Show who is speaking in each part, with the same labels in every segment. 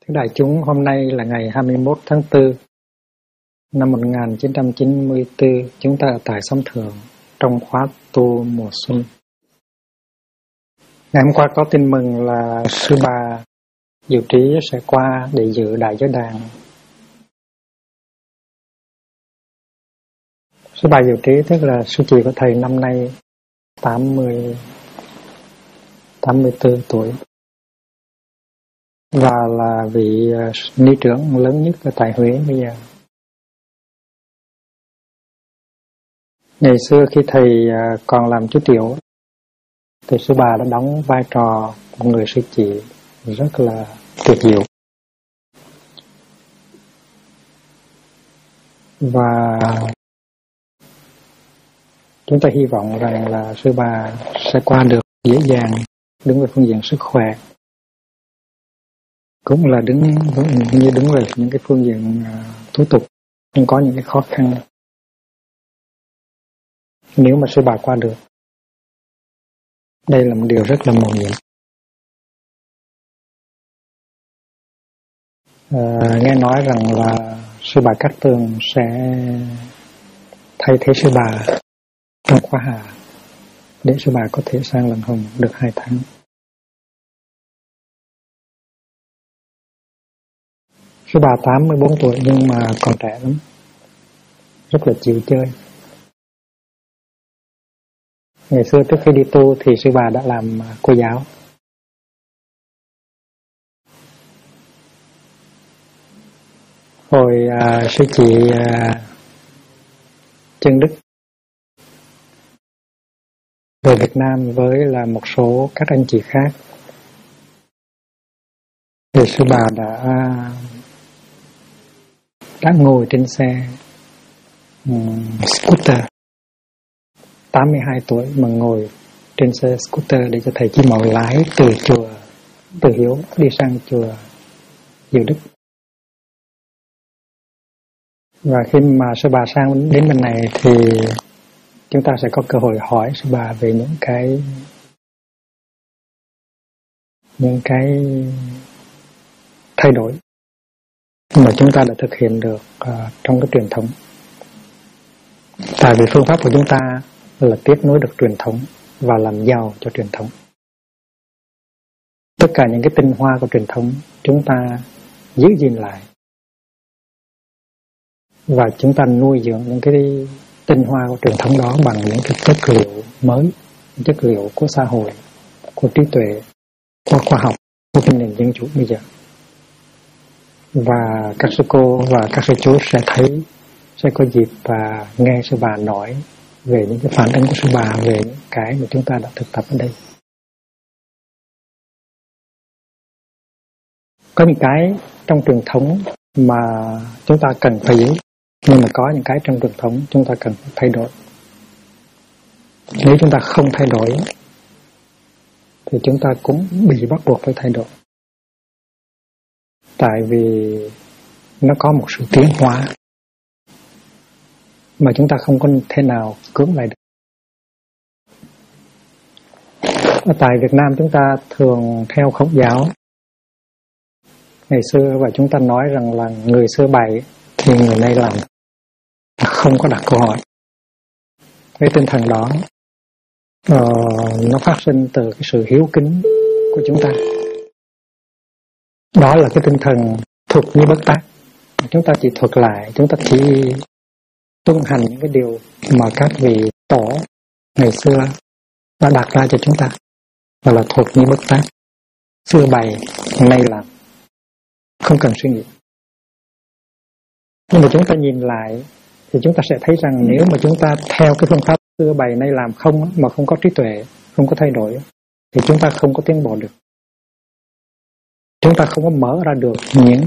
Speaker 1: Thưa đại chúng, hôm nay là ngày 21 tháng 4 năm 1994, chúng ta ở tại Xóm Thượng trong khóa tu mùa xuân. Ngày hôm qua có tin mừng là sư bà Diệu Trí sẽ qua để dự đại giới đàn. Sư bà Diệu Trí tức là sư chị của thầy năm nay 84 tuổi. Và là vị ni trưởng lớn nhất ở tại Huế bây giờ. Ngày xưa khi thầy còn làm chú tiểu thì sư bà đã đóng vai trò một người sư chị rất là tuyệt diệu. Và chúng ta hy vọng rằng là sư bà sẽ qua được dễ dàng, đứng về phương diện sức khỏe, cũng là đứng về những cái phương diện thủ tục, không có những cái khó khăn. Nếu mà sư bà qua được, đây là một điều rất là mầu nhiệm. Nghe nói rằng là sư bà Cát Tường sẽ thay thế sư bà trong khóa hạ để sư bà có thể sang lần hồng được 2 tháng. Sư bà 84 tuổi nhưng mà còn trẻ lắm, rất là chịu chơi. Ngày xưa trước khi đi tu thì sư bà đã làm cô giáo. Hồi sư chị Trân Đức về Việt Nam với là một số các anh chị khác, thì sư bà đã ngồi trên xe scooter, 82 tuổi mà ngồi trên xe scooter để cho thầy Chí Mậu lái từ chùa Từ Hiếu đi sang chùa Diệu Đức. Và khi mà sư bà sang đến bên này thì chúng ta sẽ có cơ hội hỏi sư bà về những cái thay đổi mà chúng ta đã thực hiện được trong cái truyền thống. Tại vì phương pháp của chúng ta là tiếp nối được truyền thống và làm giàu cho truyền thống. Tất cả những cái tinh hoa của truyền thống chúng ta giữ gìn lại, và chúng ta nuôi dưỡng những cái tinh hoa của truyền thống đó bằng những cái chất liệu mới, những chất liệu của xã hội, của trí tuệ, của khoa học, của cái nền dân chủ bây giờ. Và các sư cô và các sư chú sẽ có dịp và nghe sư bà nói về những cái phản ứng của sư bà về những cái mà chúng ta đã thực tập ở đây. Có những cái trong truyền thống mà chúng ta cần phải giữ, nhưng mà có những cái trong truyền thống chúng ta cần phải thay đổi. Nếu chúng ta không thay đổi thì chúng ta cũng bị bắt buộc phải thay đổi. Tại vì nó có một sự tiến hóa mà chúng ta không có thể nào cưỡng lại được. Ở tại Việt Nam chúng ta thường theo Khổng giáo ngày xưa, và chúng ta nói rằng là người xưa bày thì người nay làm, không có đặt câu hỏi. Cái tinh thần đó nó phát sinh từ cái sự hiếu kính của chúng ta. Đó là cái tinh thần thuật như bất tác. Chúng ta chỉ thuật lại, chúng ta chỉ tuân hành những cái điều mà các vị tổ ngày xưa đã đặt ra cho chúng ta, và là thuật như bất tác. Xưa bày, nay làm, không cần suy nghĩ. Nhưng mà chúng ta nhìn lại thì chúng ta sẽ thấy rằng nếu mà chúng ta theo cái phương pháp xưa bày nay làm không, mà không có trí tuệ, không có thay đổi, thì chúng ta không có tiến bộ được. Chúng ta không có mở ra được những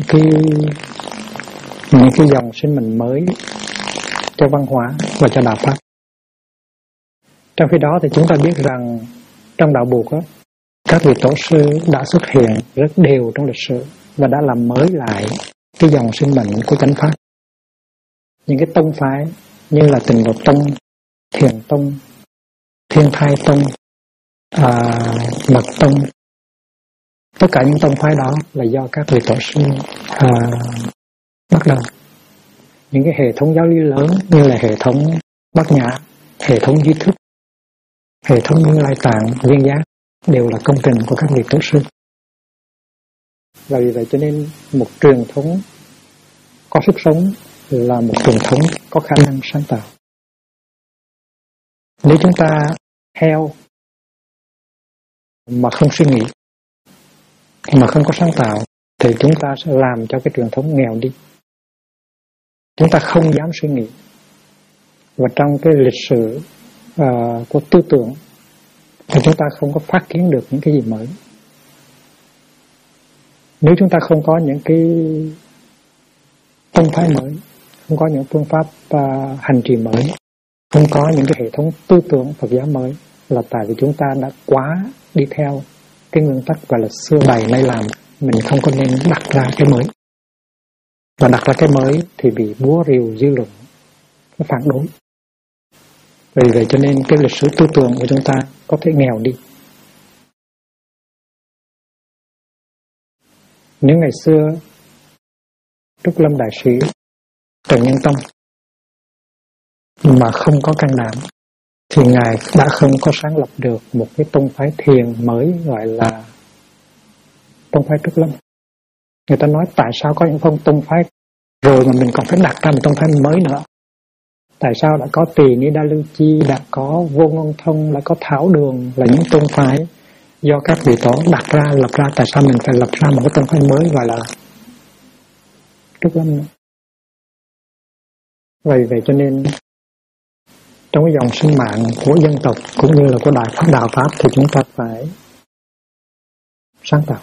Speaker 1: cái dòng sinh mệnh mới cho văn hóa và cho đạo pháp. Trong khi đó thì chúng ta biết rằng trong đạo Bụt đó, các vị tổ sư đã xuất hiện rất đều trong lịch sử và đã làm mới lại cái dòng sinh mệnh của chánh pháp. Những cái tông phái như là Tịnh Độ Tông, Thiền Tông, Thiên Thai Tông, Mật Tông, Tất cả những tông phái đó là do các vị tổ sư bắt đầu. Những cái hệ thống giáo lý lớn như là hệ thống Bát Nhã, hệ thống Duy Thức, hệ thống Như Lai Tạng, Viên Giác đều là công trình của các vị tổ sư. Và vì vậy cho nên một truyền thống có sức sống là một truyền thống có khả năng sáng tạo. Nếu chúng ta theo mà không suy nghĩ, mà không có sáng tạo, thì chúng ta sẽ làm cho cái truyền thống nghèo đi. Chúng ta không dám suy nghĩ. Và trong cái lịch sử của tư tưởng thì chúng ta không có phát kiến được những cái gì mới. Nếu chúng ta không có những cái tông phái mới, không có những phương pháp hành trì mới, không có những cái hệ thống tư tưởng Phật giáo mới, là tại vì chúng ta đã quá đi theo cái nguyên tắc gọi là xưa bày nay làm. Mình không có nên đặt ra cái mới. Và đặt ra cái mới thì bị búa rìu dư luận, nó phản đối. Vì vậy cho nên cái lịch sử tư tưởng của chúng ta có thể nghèo đi. Nếu ngày xưa Trúc Lâm Đại Sĩ, Trần Nhân Tông mà không có can đảm thì Ngài đã không có sáng lập được một cái tông phái thiền mới gọi là tông phái Trúc Lâm. Người ta nói tại sao có những tông phái rồi mà mình còn phải đặt ra một tông phái mới nữa? Tại sao đã có Tỳ Ni Đa Lưu Chi, đã có Vô Ngôn Thông, đã có Thảo Đường là những tông phái do các vị tổ đặt ra, lập ra, tại sao mình phải lập ra một cái tông phái mới gọi là Trúc Lâm nữa? Vậy cho nên trong cái dòng sinh mạng của dân tộc cũng như là của đạo Pháp thì chúng ta phải sáng tạo.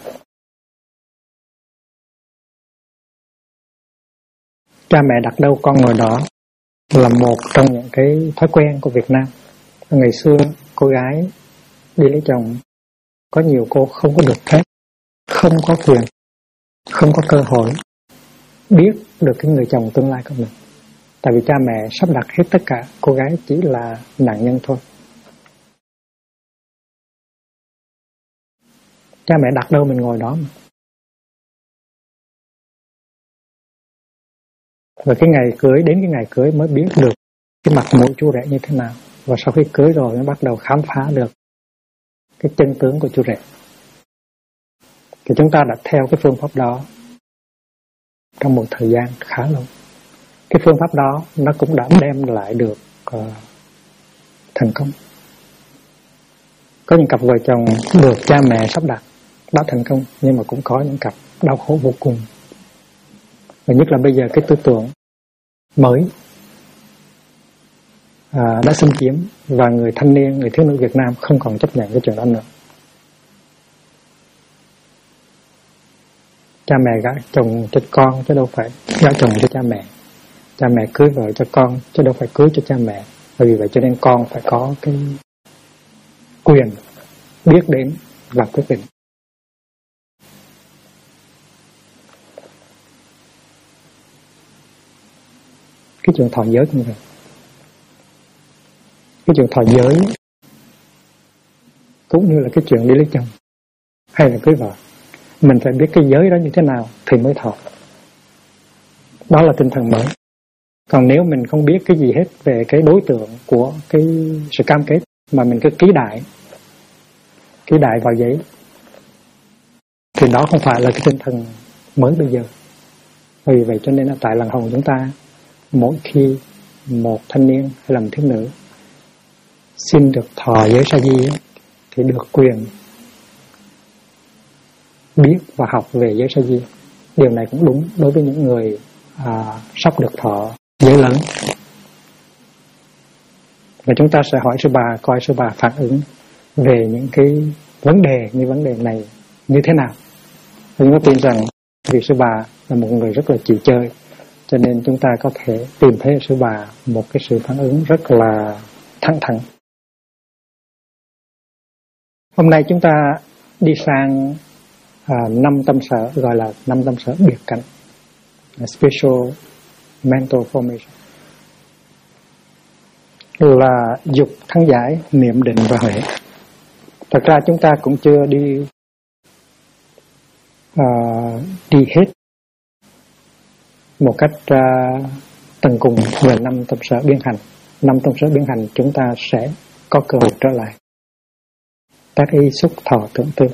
Speaker 1: Cha mẹ đặt đâu con ngồi đó là một trong những cái thói quen của Việt Nam. Ngày xưa cô gái đi lấy chồng, có nhiều cô không có được phép, không có quyền, không có cơ hội biết được cái người chồng tương lai của mình. Tại vì cha mẹ sắp đặt hết tất cả, cô gái chỉ là nạn nhân thôi. Cha mẹ đặt đâu mình ngồi đó mà. Và cái ngày cưới, đến cái ngày cưới mới biết được cái mặt mũi chú rể như thế nào. Và sau khi cưới rồi mới bắt đầu khám phá được cái chân tướng của chú rể. Thì chúng ta đã theo cái phương pháp đó trong một thời gian khá lâu. Cái phương pháp đó nó cũng đã đem lại được thành công. Có những cặp vợ chồng được cha mẹ sắp đặt đã thành công, nhưng mà cũng có những cặp đau khổ vô cùng. Và nhất là bây giờ cái tư tưởng mới đã xâm chiếm, và người thanh niên, người thiếu nữ Việt Nam không còn chấp nhận cái chuyện đó nữa. Cha mẹ gả chồng cho con chứ đâu phải gả chồng cho cha mẹ. Cha mẹ cưới vợ cho con chứ đâu phải cưới cho cha mẹ. Vì vậy cho nên con phải có cái quyền biết đến và quyết định. Cái chuyện thọ giới cũng vậy. Cái chuyện thọ giới cũng như là cái chuyện đi lấy chồng hay là cưới vợ, mình phải biết cái giới đó như thế nào thì mới thọ. Đó là tinh thần mới. Còn nếu mình không biết cái gì hết về cái đối tượng của cái sự cam kết, mà mình cứ ký đại vào giấy, thì đó không phải là cái tinh thần mới bây giờ. Vì vậy cho nên là tại làng Hồng chúng ta, mỗi khi một thanh niên hay là một thiếu nữ xin được thọ giới sa di thì được quyền biết và học về giới sa di. Điều này cũng đúng đối với những người sắp được thọ giới lớn. Và chúng ta sẽ hỏi sư bà, coi sư bà phản ứng về những cái vấn đề như vấn đề này như thế nào. Chúng ta tin rằng vì sư bà là một người rất là chịu chơi, cho nên chúng ta có thể tìm thấy ở sư bà một cái sự phản ứng rất là thẳng thắn. Hôm nay chúng ta đi sang 5 tâm sở, gọi là 5 tâm sở biệt cảnh, Special Mental Formation, là dục, thắng giải, niệm, định và huệ. Thật ra chúng ta cũng chưa đi đi hết một cách tận cùng về 5 tâm sở biến hành. 5 tâm sở biến hành chúng ta sẽ có cơ hội trở lại các ý xúc thọ tưởng tư.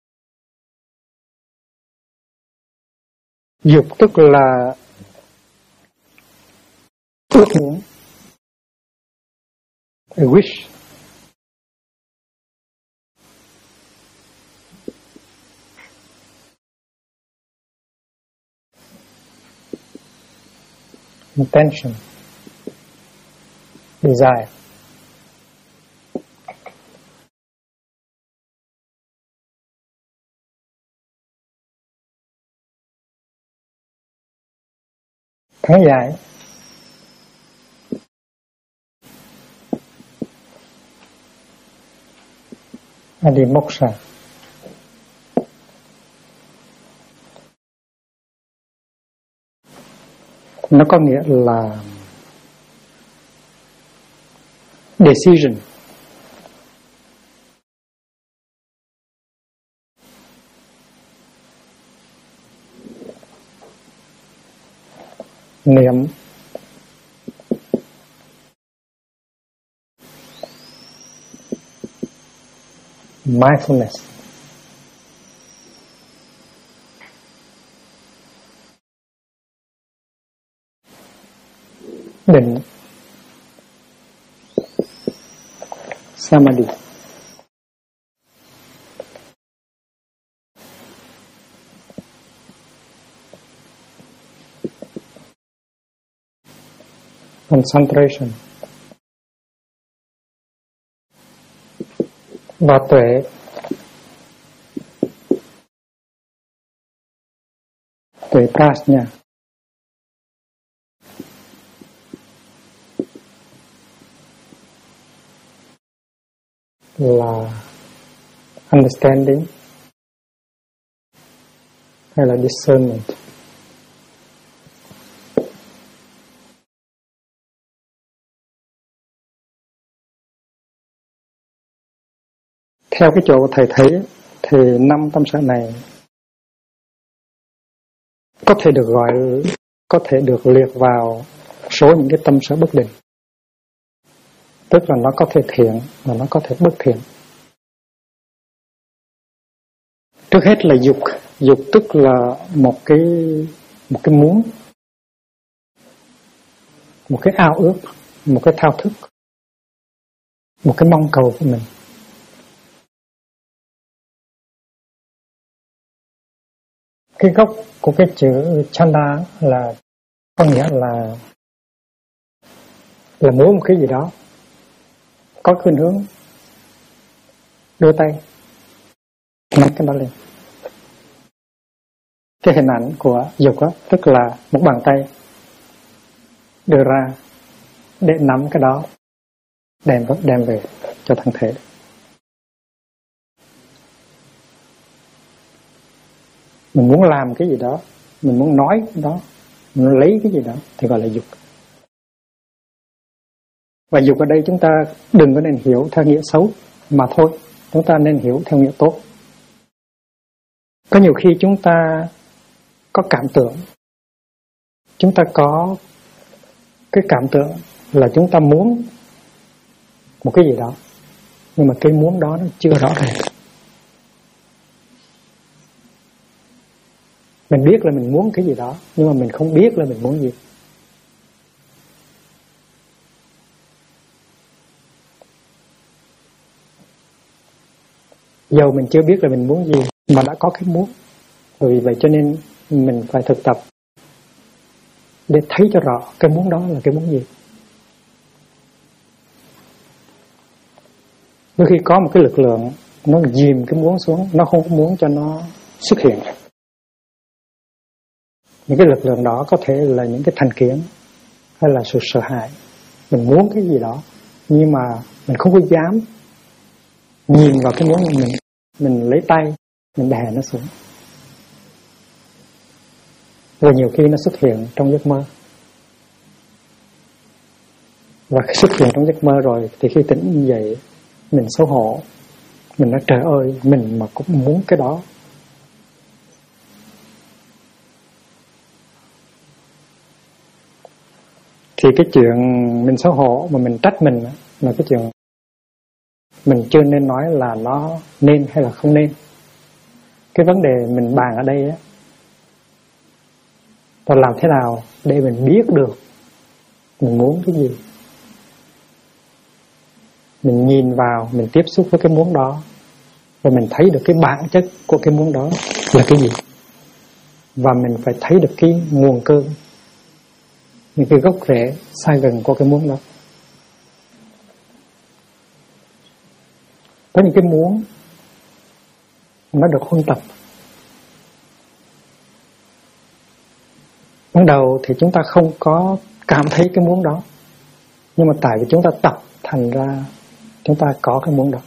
Speaker 1: Dục tức là ước muốn, a wish. Intention, desire. Thắng giải. Adimoksha. Nó có nghĩa là decision, niệm, mindfulness. Định, samadhi. Concentration. Và tuệ. Tuệ prajna. Là understanding hay là discernment. Theo cái chỗ thầy thấy thì 5 tâm sở này có thể được liệt vào số những cái tâm sở bất định. Tức là nó có thể thiện và nó có thể bất thiện. Trước hết là dục. Dục tức là một cái muốn, một cái ao ước, một cái thao thức, một cái mong cầu của mình. Cái gốc của cái chữ chanda là có nghĩa là muốn một cái gì đó, có khuynh hướng đưa tay nắm cái đó lên. Cái hình ảnh của dục đó tức là một bàn tay đưa ra để nắm cái đó, đem về cho thân thể. Mình muốn làm cái gì đó, mình muốn nói cái đó, mình muốn lấy cái gì đó thì gọi là dục. Và dục ở đây chúng ta đừng có nên hiểu theo nghĩa xấu mà thôi, chúng ta nên hiểu theo nghĩa tốt. Có nhiều khi chúng ta có cảm tưởng, chúng ta có cái cảm tưởng là chúng ta muốn một cái gì đó, nhưng mà cái muốn đó nó chưa rõ ràng. Mình biết là mình muốn cái gì đó, nhưng mà mình không biết là mình muốn gì. Dầu mình chưa biết là mình muốn gì mà đã có cái muốn. Vì vậy cho nên mình phải thực tập để thấy cho rõ cái muốn đó là cái muốn gì. Đôi khi có một cái lực lượng nó dìm cái muốn xuống, nó không có muốn cho nó xuất hiện. Những cái lực lượng đó có thể là những cái thành kiến hay là sự sợ hãi. Mình muốn cái gì đó nhưng mà mình không có dám nhìn vào cái muốn của mình lấy tay mình đè nó xuống. Và nhiều khi nó xuất hiện trong giấc mơ. Và khi xuất hiện trong giấc mơ rồi thì khi tỉnh dậy mình xấu hổ. Mình nói trời ơi, mình mà cũng muốn cái đó. Thì cái chuyện mình xấu hổ mà mình trách mình là cái chuyện mình chưa nên nói là nó nên hay là không nên. Cái vấn đề mình bàn ở đây á, là làm thế nào để mình biết được mình muốn cái gì. Mình nhìn vào, mình tiếp xúc với cái muốn đó, và mình thấy được cái bản chất của cái muốn đó là cái gì. Và mình phải thấy được cái nguồn cơn, những cái gốc rễ sai gần của cái muốn đó. Có những cái muốn nó được huân tập. Ban đầu thì chúng ta không có cảm thấy cái muốn đó, nhưng mà tại vì chúng ta tập thành ra chúng ta có cái muốn đó.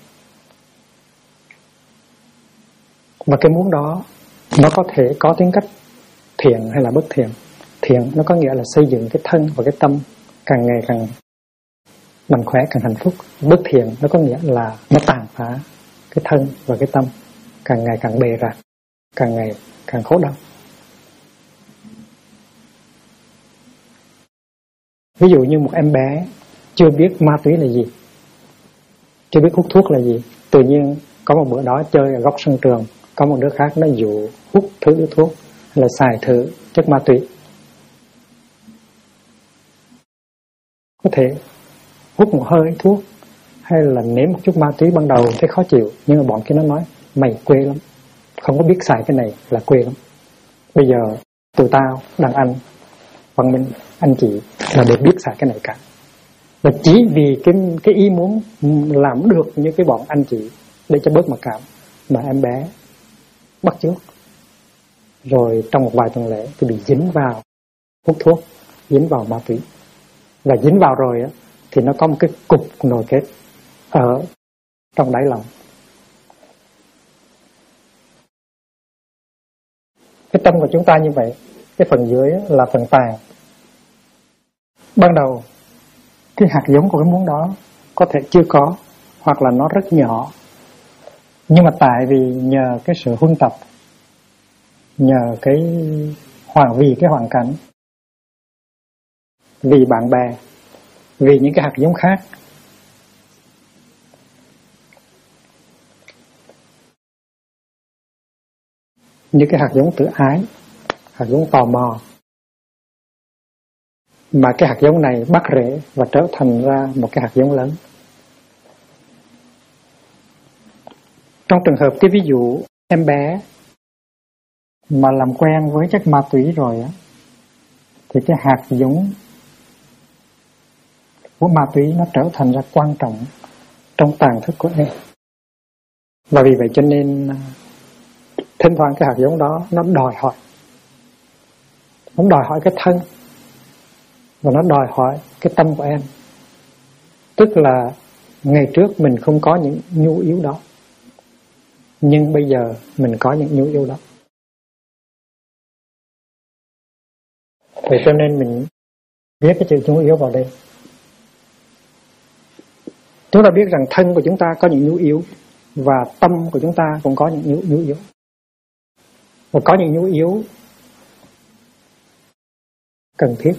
Speaker 1: Và cái muốn đó nó có thể có tính cách thiện hay là bất thiện. Thiện nó có nghĩa là xây dựng cái thân và cái tâm càng ngày càng mạnh khỏe, càng hạnh phúc. Bất thiện nó có nghĩa là nó tàn phá cái thân và cái tâm, càng ngày càng bề rạc, càng ngày càng khổ đau. Ví dụ như một em bé chưa biết ma túy là gì, chưa biết hút thuốc là gì, tự nhiên có một bữa đó chơi ở góc sân trường, có một đứa khác nó dụ hút thử thuốc hay là xài thử chất ma túy. Có thể hút một hơi thuốc hay là nếm một chút ma túy, ban đầu thấy khó chịu, nhưng mà bọn kia nó nói mày quê lắm, không có biết xài cái này là quê lắm. Bây giờ tụi tao, đàn anh, văn minh, anh chị là đều biết xài cái này cả. Và chỉ vì cái ý muốn làm được như cái bọn anh chị để cho bớt mặc cảm mà em bé bắt chước. Rồi trong một vài tuần lễ thì bị dính vào hút thuốc, dính vào ma túy. Và dính vào rồi á, thì nó có một cái cục nồi kết ở trong đáy lòng. Cái tâm của chúng ta như vậy, cái phần dưới là phần tàn. Ban đầu cái hạt giống của cái muốn đó có thể chưa có, hoặc là nó rất nhỏ. Nhưng mà tại vì nhờ cái sự huân tập, nhờ vì cái hoàn cảnh, vì bạn bè, vì những cái hạt giống khác, như cái hạt giống tự ái, hạt giống tò mò, mà cái hạt giống này bắt rễ và trở thành ra một cái hạt giống lớn. Trong trường hợp cái ví dụ em bé mà làm quen với chất ma túy rồi á, thì cái hạt giống của ma túy nó trở thành ra quan trọng trong tàng thức của em. Và vì vậy cho nên thỉnh thoảng cái hạt giống đó nó đòi hỏi cái thân, và nó đòi hỏi cái tâm của em. Tức là ngày trước mình không có những nhu yếu đó, nhưng bây giờ mình có những nhu yếu đó. Vậy cho nên mình viết cái chữ nhu yếu vào đây. Chúng ta biết rằng thân của chúng ta có những nhu yếu, và tâm của chúng ta cũng có những nhu yếu. Và có những nhu yếu cần thiết,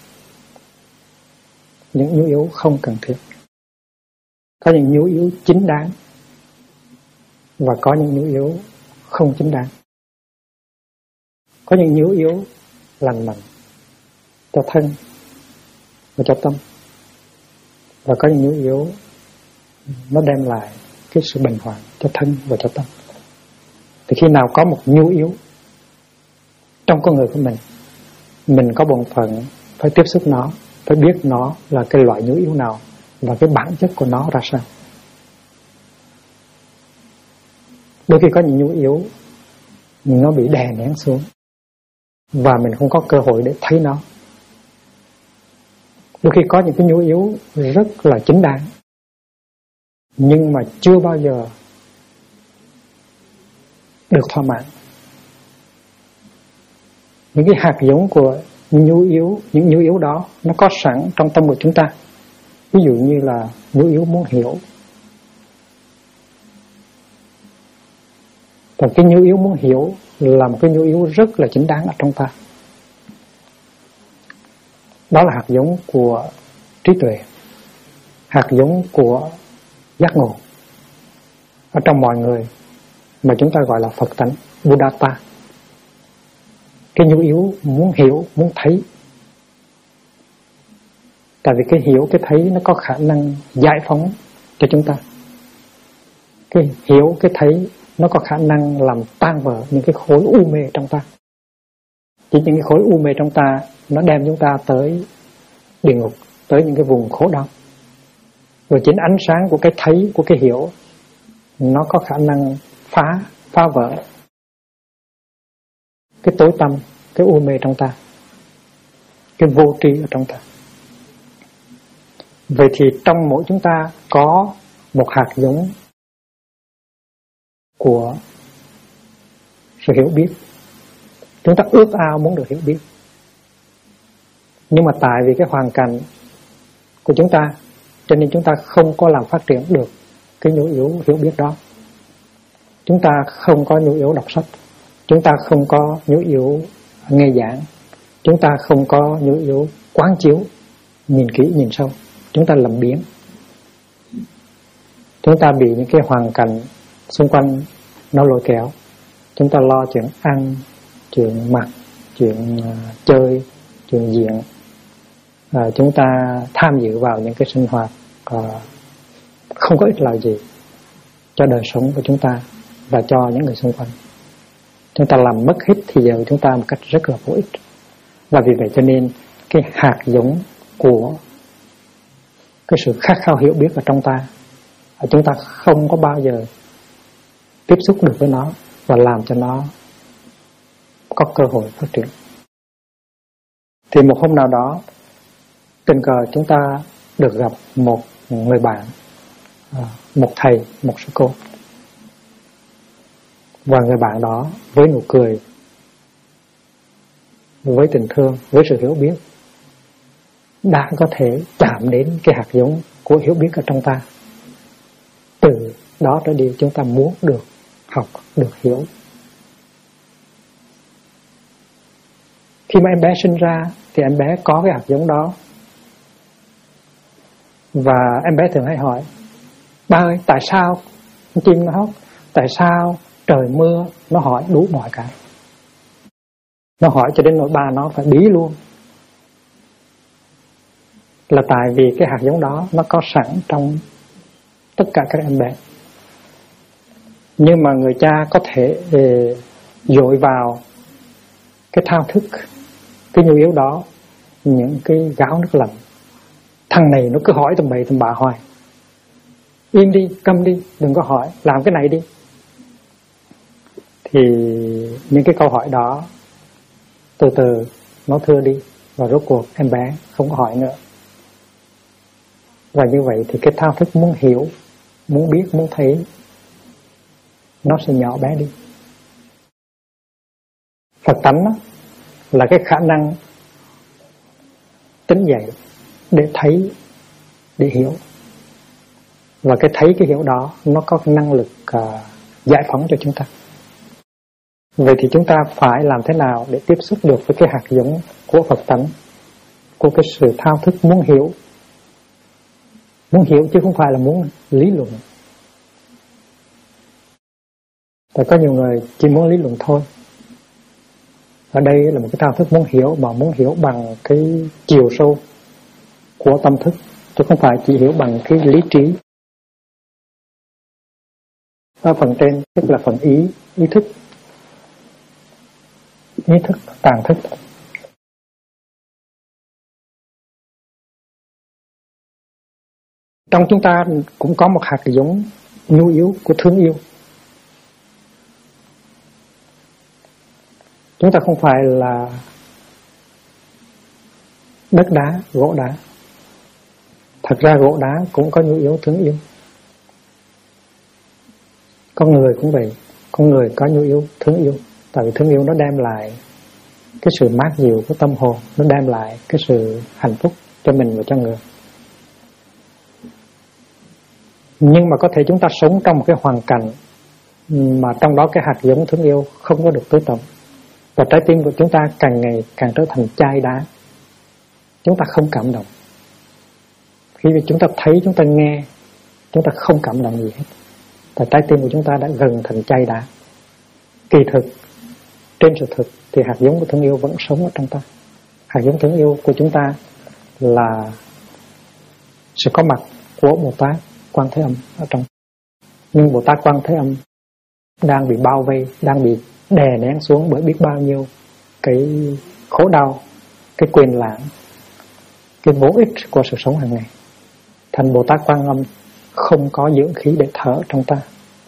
Speaker 1: những nhu yếu không cần thiết. Có những nhu yếu chính đáng, và có những nhu yếu không chính đáng. Có những nhu yếu lành mạnh cho thân và cho tâm, và có những nhu yếu nó đem lại cái sự bình hòa cho thân và cho tâm. Thì khi nào có một nhu yếu trong con người của mình có bổn phận phải tiếp xúc nó, phải biết nó là cái loại nhu yếu nào và cái bản chất của nó ra sao. Đôi khi có những nhu yếu nó bị đè nén xuống và mình không có cơ hội để thấy nó. Đôi khi có những cái nhu yếu rất là chính đáng, nhưng mà chưa bao giờ được thỏa mãn. Những cái hạt giống của những nhu yếu đó nó có sẵn trong tâm của chúng ta. Ví dụ như là nhu yếu muốn hiểu. Và cái nhu yếu muốn hiểu là một cái nhu yếu rất là chính đáng ở trong ta. Đó là hạt giống của trí tuệ, hạt giống của giác ngộ ở trong mọi người mà chúng ta gọi là Phật tánh, Buddhata. Cái nhu yếu muốn hiểu, muốn thấy. Tại vì cái hiểu, cái thấy nó có khả năng giải phóng cho chúng ta. Cái hiểu, cái thấy nó có khả năng làm tan vỡ những cái khối u mê trong ta. Chỉ những cái khối u mê trong ta nó đem chúng ta tới địa ngục, tới những cái vùng khổ đau. Và chính ánh sáng của cái thấy, của cái hiểu, nó có khả năng phá vỡ cái tối tăm, cái u mê trong ta, cái vô tri ở trong ta. Vậy thì trong mỗi chúng ta có một hạt giống của sự hiểu biết. Chúng ta ước ao muốn được hiểu biết. Nhưng mà tại vì cái hoàn cảnh của chúng ta, cho nên chúng ta không có làm phát triển được cái nhu yếu hiểu biết đó. Chúng ta không có nhu yếu đọc sách, chúng ta không có nhu yếu nghe giảng, chúng ta không có nhu yếu quán chiếu, nhìn kỹ, nhìn sâu. Chúng ta làm biếng. Chúng ta bị những cái hoàn cảnh xung quanh nó lôi kéo. Chúng ta lo chuyện ăn, chuyện mặc, chuyện chơi, chuyện diện. Chúng ta tham dự vào những cái sinh hoạt không có ích lợi gì cho đời sống của chúng ta và cho những người xung quanh. Chúng ta làm mất hết thời giờ của chúng ta một cách rất là vô ích. Và vì vậy cho nên cái hạt giống của cái sự khát khao hiểu biết ở trong ta, chúng ta không có bao giờ tiếp xúc được với nó và làm cho nó có cơ hội phát triển. Thì một hôm nào đó tình cờ chúng ta được gặp một người bạn, một thầy, một sư cô. Và người bạn đó với nụ cười, với tình thương, với sự hiểu biết đã có thể chạm đến cái hạt giống của hiểu biết ở trong ta. Từ đó trở đi chúng ta muốn được học, được hiểu. Khi mà em bé sinh ra thì em bé có cái hạt giống đó. Và em bé thường hay hỏi: ba ơi, tại sao chim nó hót? Tại sao trời mưa? Nó hỏi đủ mọi cái. Nó hỏi cho đến nỗi ba nó phải bí luôn. Là tại vì cái hạt giống đó nó có sẵn trong tất cả các em bé. Nhưng mà người cha có thể dội vào cái thao thức, cái nhu yếu đó, những cái gáo nước lạnh. Thằng này nó cứ hỏi tầm bậy tầm bạ hoài. Im đi, câm đi, đừng có hỏi, làm cái này đi. Thì những cái câu hỏi đó từ từ nó thưa đi. Và rốt cuộc em bé không có hỏi nữa. Và như vậy thì cái thao thức muốn hiểu, muốn biết, muốn thấy nó sẽ nhỏ bé đi. Phật tánh là cái khả năng tỉnh dậy để thấy, để hiểu. Và cái thấy, cái hiểu đó nó có năng lực giải phóng cho chúng ta. Vậy thì chúng ta phải làm thế nào để tiếp xúc được với cái hạt giống của Phật tánh, của cái sự thao thức muốn hiểu. Muốn hiểu chứ không phải là muốn lý luận. Tại có nhiều người chỉ muốn lý luận thôi. Ở đây là một cái thao thức muốn hiểu, mà muốn hiểu bằng cái chiều sâu của tâm thức, chứ không phải chỉ hiểu bằng cái lý trí. Ở phần trên tức là phần ý thức, tàng thức. Trong chúng ta cũng có một hạt giống nhu yếu của thương yêu. Chúng ta không phải là đất đá, gỗ đá. Thật ra gỗ đá cũng có nhu yếu thương yêu. Con người cũng vậy. Con người có nhu yếu thương yêu. Tại vì thương yêu nó đem lại cái sự mát dịu của tâm hồn, nó đem lại cái sự hạnh phúc cho mình và cho người. Nhưng mà có thể chúng ta sống trong một cái hoàn cảnh mà trong đó cái hạt giống thương yêu không có được tưới tẩm, và trái tim của chúng ta càng ngày càng trở thành chai đá. chúng ta không cảm động. Khi mà chúng ta thấy, chúng ta nghe, chúng ta không cảm động gì hết. Tại trái tim của chúng ta đã gần thành chai đá. Kỳ thực, trên sự thực thì hạt giống của thương yêu vẫn sống ở trong ta. Hạt giống thương yêu của chúng ta là sự có mặt của Bồ Tát Quan Thế Âm ở trong. Nhưng Bồ Tát Quan Thế Âm đang bị bao vây, đang bị đè nén xuống bởi biết bao nhiêu cái khổ đau, cái quyền lãng, cái vô ích của sự sống hàng ngày. Thành Bồ Tát Quan Âm không có dưỡng khí để thở trong ta.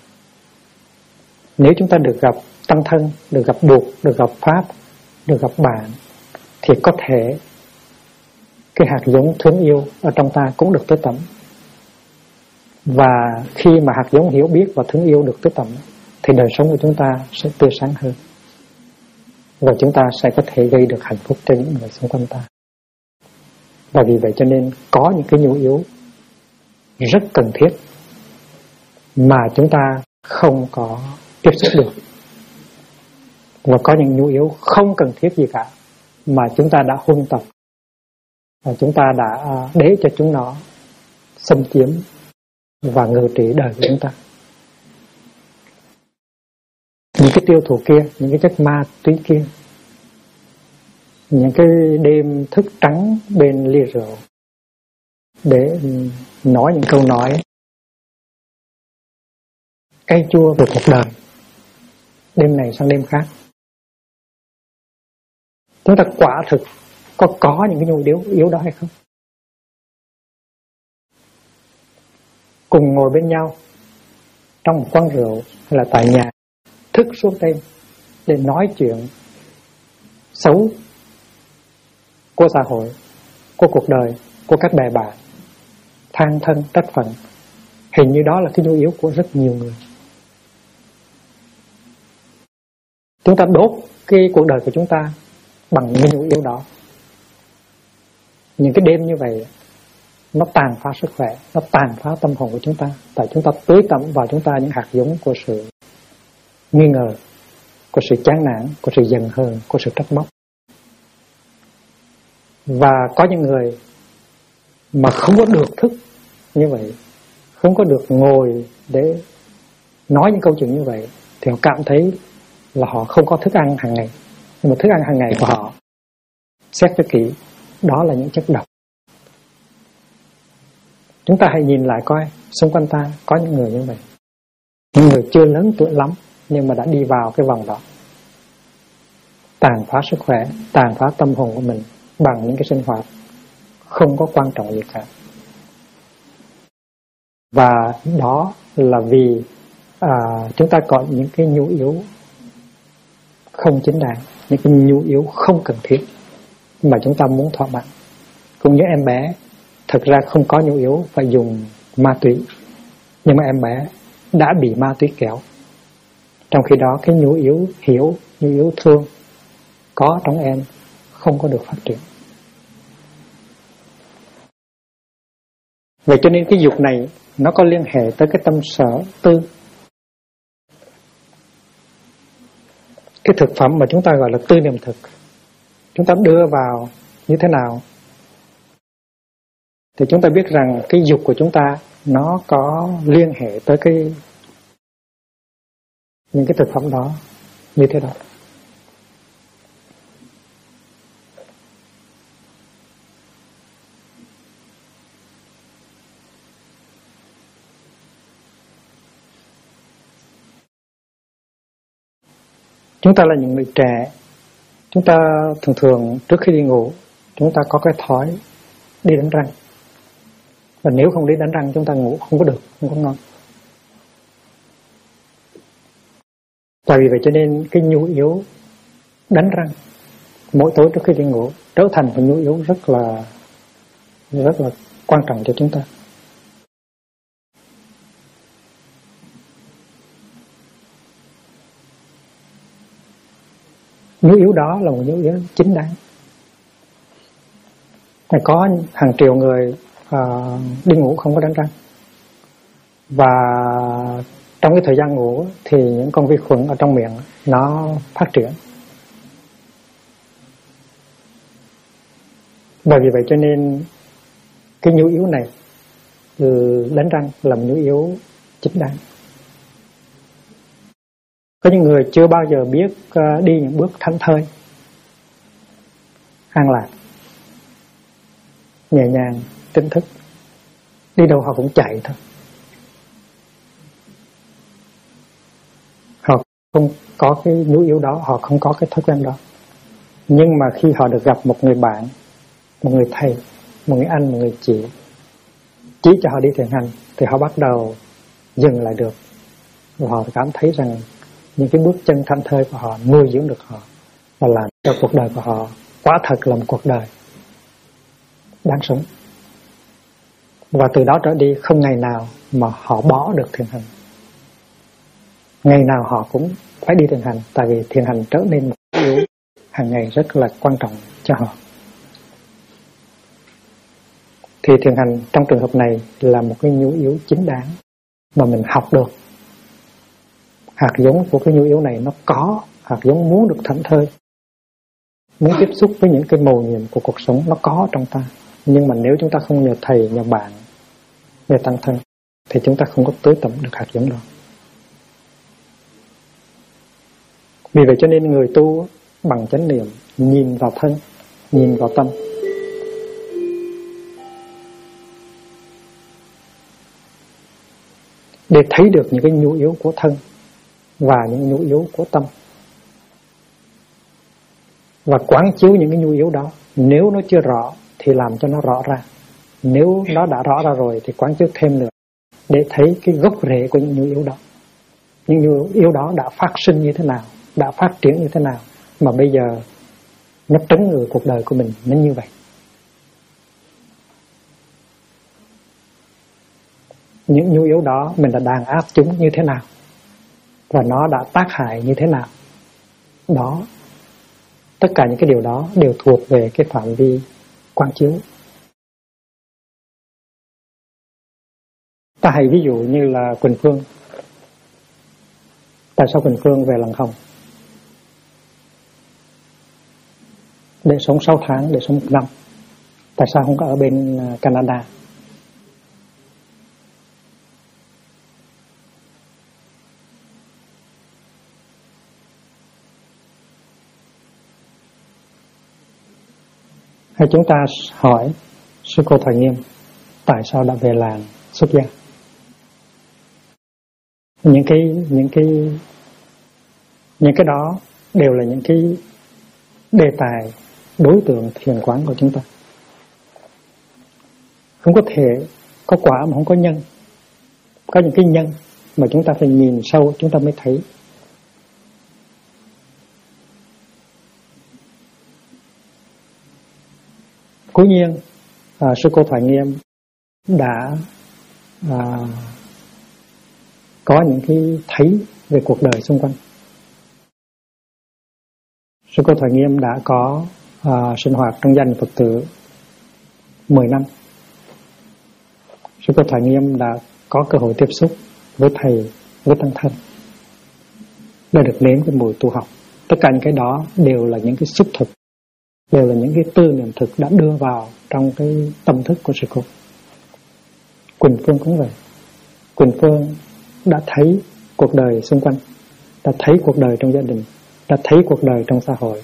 Speaker 1: Nếu chúng ta được gặp tăng thân, được gặp Bụt, được gặp Pháp, được gặp bạn, thì có thể cái hạt giống thương yêu ở trong ta cũng được tới tận. Và khi mà hạt giống hiểu biết và thương yêu được tới tận, thì đời sống của chúng ta sẽ tươi sáng hơn. Và chúng ta sẽ có thể gây được hạnh phúc cho những người xung quanh ta. Và vì vậy cho nên có những cái nhu yếu rất cần thiết mà chúng ta không có tiếp xúc được. Và có những nhu yếu không cần thiết gì cả mà chúng ta đã huân tập và chúng ta đã để cho chúng nó xâm chiếm và ngự trị đời của chúng ta. Những cái tiêu thụ kia, những cái chất ma túy kia, những cái đêm thức trắng bên ly rượu để nói những câu nói cay chua về cuộc đời, đêm này sang đêm khác. Chúng ta quả thực có những cái nhu yếu đó hay không? Cùng ngồi bên nhau trong một quán rượu hay là tại nhà, thức suốt đêm để nói chuyện xấu của xã hội, của cuộc đời, của các bè bạn, than thân trách phận. Hình như đó là cái nhu yếu của rất nhiều người. Chúng ta đốt cái cuộc đời của chúng ta bằng những nhu yếu đó. Những cái đêm như vậy nó tàn phá sức khỏe, nó tàn phá tâm hồn của chúng ta. Tại chúng ta tưới tẩm vào chúng ta những hạt giống của sự nghi ngờ, của sự chán nản, của sự giận hờn, của sự trách móc. Và có những người mà không có được thức như vậy, không có được ngồi để nói những câu chuyện như vậy, thì họ cảm thấy là họ không có thức ăn hàng ngày. Nhưng mà thức ăn hàng ngày của họ, xét cho kỹ, đó là những chất độc. Chúng ta hãy nhìn lại coi, xung quanh ta có những người như vậy. Những người chưa lớn tuổi lắm nhưng mà đã đi vào cái vòng đó, tàn phá sức khỏe, tàn phá tâm hồn của mình bằng những cái sinh hoạt không có quan trọng gì cả. Và đó là vì chúng ta có những cái nhu yếu không chính đáng, những cái nhu yếu không cần thiết mà chúng ta muốn thỏa mãn. Cũng như em bé thực ra không có nhu yếu phải dùng ma túy, nhưng mà em bé đã bị ma túy kéo. Trong khi đó cái nhu yếu hiểu, nhu yếu thương có trong em không có được phát triển. Vậy cho nên cái dục này nó có liên hệ tới cái tâm sở tư. Cái thực phẩm mà chúng ta gọi là tư niệm thực, chúng ta đưa vào như thế nào thì chúng ta biết rằng cái dục của chúng ta nó có liên hệ tới những cái thực phẩm đó như thế đó. Chúng ta là những người trẻ, chúng ta thường trước khi đi ngủ, chúng ta có cái thói đi đánh răng. Và nếu không đi đánh răng chúng ta ngủ không có được, không có ngon. Và vì vậy cho nên cái nhu yếu đánh răng mỗi tối trước khi đi ngủ trở thành một nhu yếu rất là quan trọng cho chúng ta. Nhu yếu đó là một nhu yếu chính đáng. Có hàng triệu người đi ngủ không có đánh răng, và trong cái thời gian ngủ thì những con vi khuẩn ở trong miệng nó phát triển. Và vì vậy cho nên cái nhu yếu này đánh răng là một nhu yếu chính đáng. Có những người chưa bao giờ biết đi những bước thảnh thơi, an lạc, nhẹ nhàng, tỉnh thức. Đi đâu họ cũng chạy thôi. Họ không có cái nhu yếu đó, họ không có cái thói quen đó. Nhưng mà khi họ được gặp một người bạn, một người thầy, một người anh, một người chị chỉ cho họ đi thiền hành, thì họ bắt đầu dừng lại được. Và họ cảm thấy rằng những cái bước chân thảnh thơi của họ nuôi dưỡng được họ và làm cho cuộc đời của họ quả thật là một cuộc đời đáng sống. Và từ đó trở đi không ngày nào mà họ bỏ được thiền hành. Ngày nào họ cũng phải đi thiền hành, tại vì thiền hành trở nên một yếu hàng ngày rất là quan trọng cho họ. Thì thiền hành trong trường hợp này là một cái nhu yếu chính đáng mà mình học được. Hạt giống của cái nhu yếu này nó có, hạt giống muốn được thảnh thơi, muốn tiếp xúc với những cái mầu nhiệm của cuộc sống, nó có trong ta. Nhưng mà nếu chúng ta không nhờ thầy, nhờ bạn, nhờ tăng thân, thì chúng ta không có tưới tẩm được hạt giống đó. Vì vậy cho nên người tu bằng chánh niệm, nhìn vào thân, nhìn vào tâm, để thấy được những cái nhu yếu của thân và những nhu yếu của tâm, và quán chiếu những cái nhu yếu đó. Nếu nó chưa rõ thì làm cho nó rõ ra, nếu nó đã rõ ra rồi thì quán chiếu thêm nữa, để thấy cái gốc rễ của những nhu yếu đó. Những nhu yếu đó đã phát sinh như thế nào, đã phát triển như thế nào, mà bây giờ nó trấn ngự cuộc đời của mình nó như vậy. Những nhu yếu đó mình đã đàn áp chúng như thế nào, và nó đã tác hại như thế nào. Đó, tất cả những cái điều đó đều thuộc về cái phạm vi quán chiếu. Ta hãy ví dụ như là Quỳnh Phương. Tại sao Quỳnh Phương về Lăng Không? Để sống 6 tháng, để sống 1 năm. Tại sao không có ở bên Canada? Hay chúng ta hỏi sư cô Thoại Nghiêm tại sao đã về làng xuất gia? Những cái đó đều là những cái đề tài đối tượng thiền quán của chúng ta. Không có thể có quả mà không có nhân. Có những cái nhân mà chúng ta phải nhìn sâu chúng ta mới thấy. Cố nhiên sư cô Thoại Nghiêm đã có những cái thấy về cuộc đời xung quanh. Sư cô Thoại Nghiêm đã có sinh hoạt trong gia đình Phật tử 10 năm. Sư cô Thoại Nghiêm đã có cơ hội tiếp xúc với thầy, với tăng thân, đã được nếm cái mùi tu học. Tất cả những cái đó đều là những cái xúc thực, đều là những cái tư niệm thực đã đưa vào trong cái tâm thức của sư cô. Quỳnh Phương cũng vậy. Quỳnh Phương đã thấy cuộc đời xung quanh, đã thấy cuộc đời trong gia đình, đã thấy cuộc đời trong xã hội,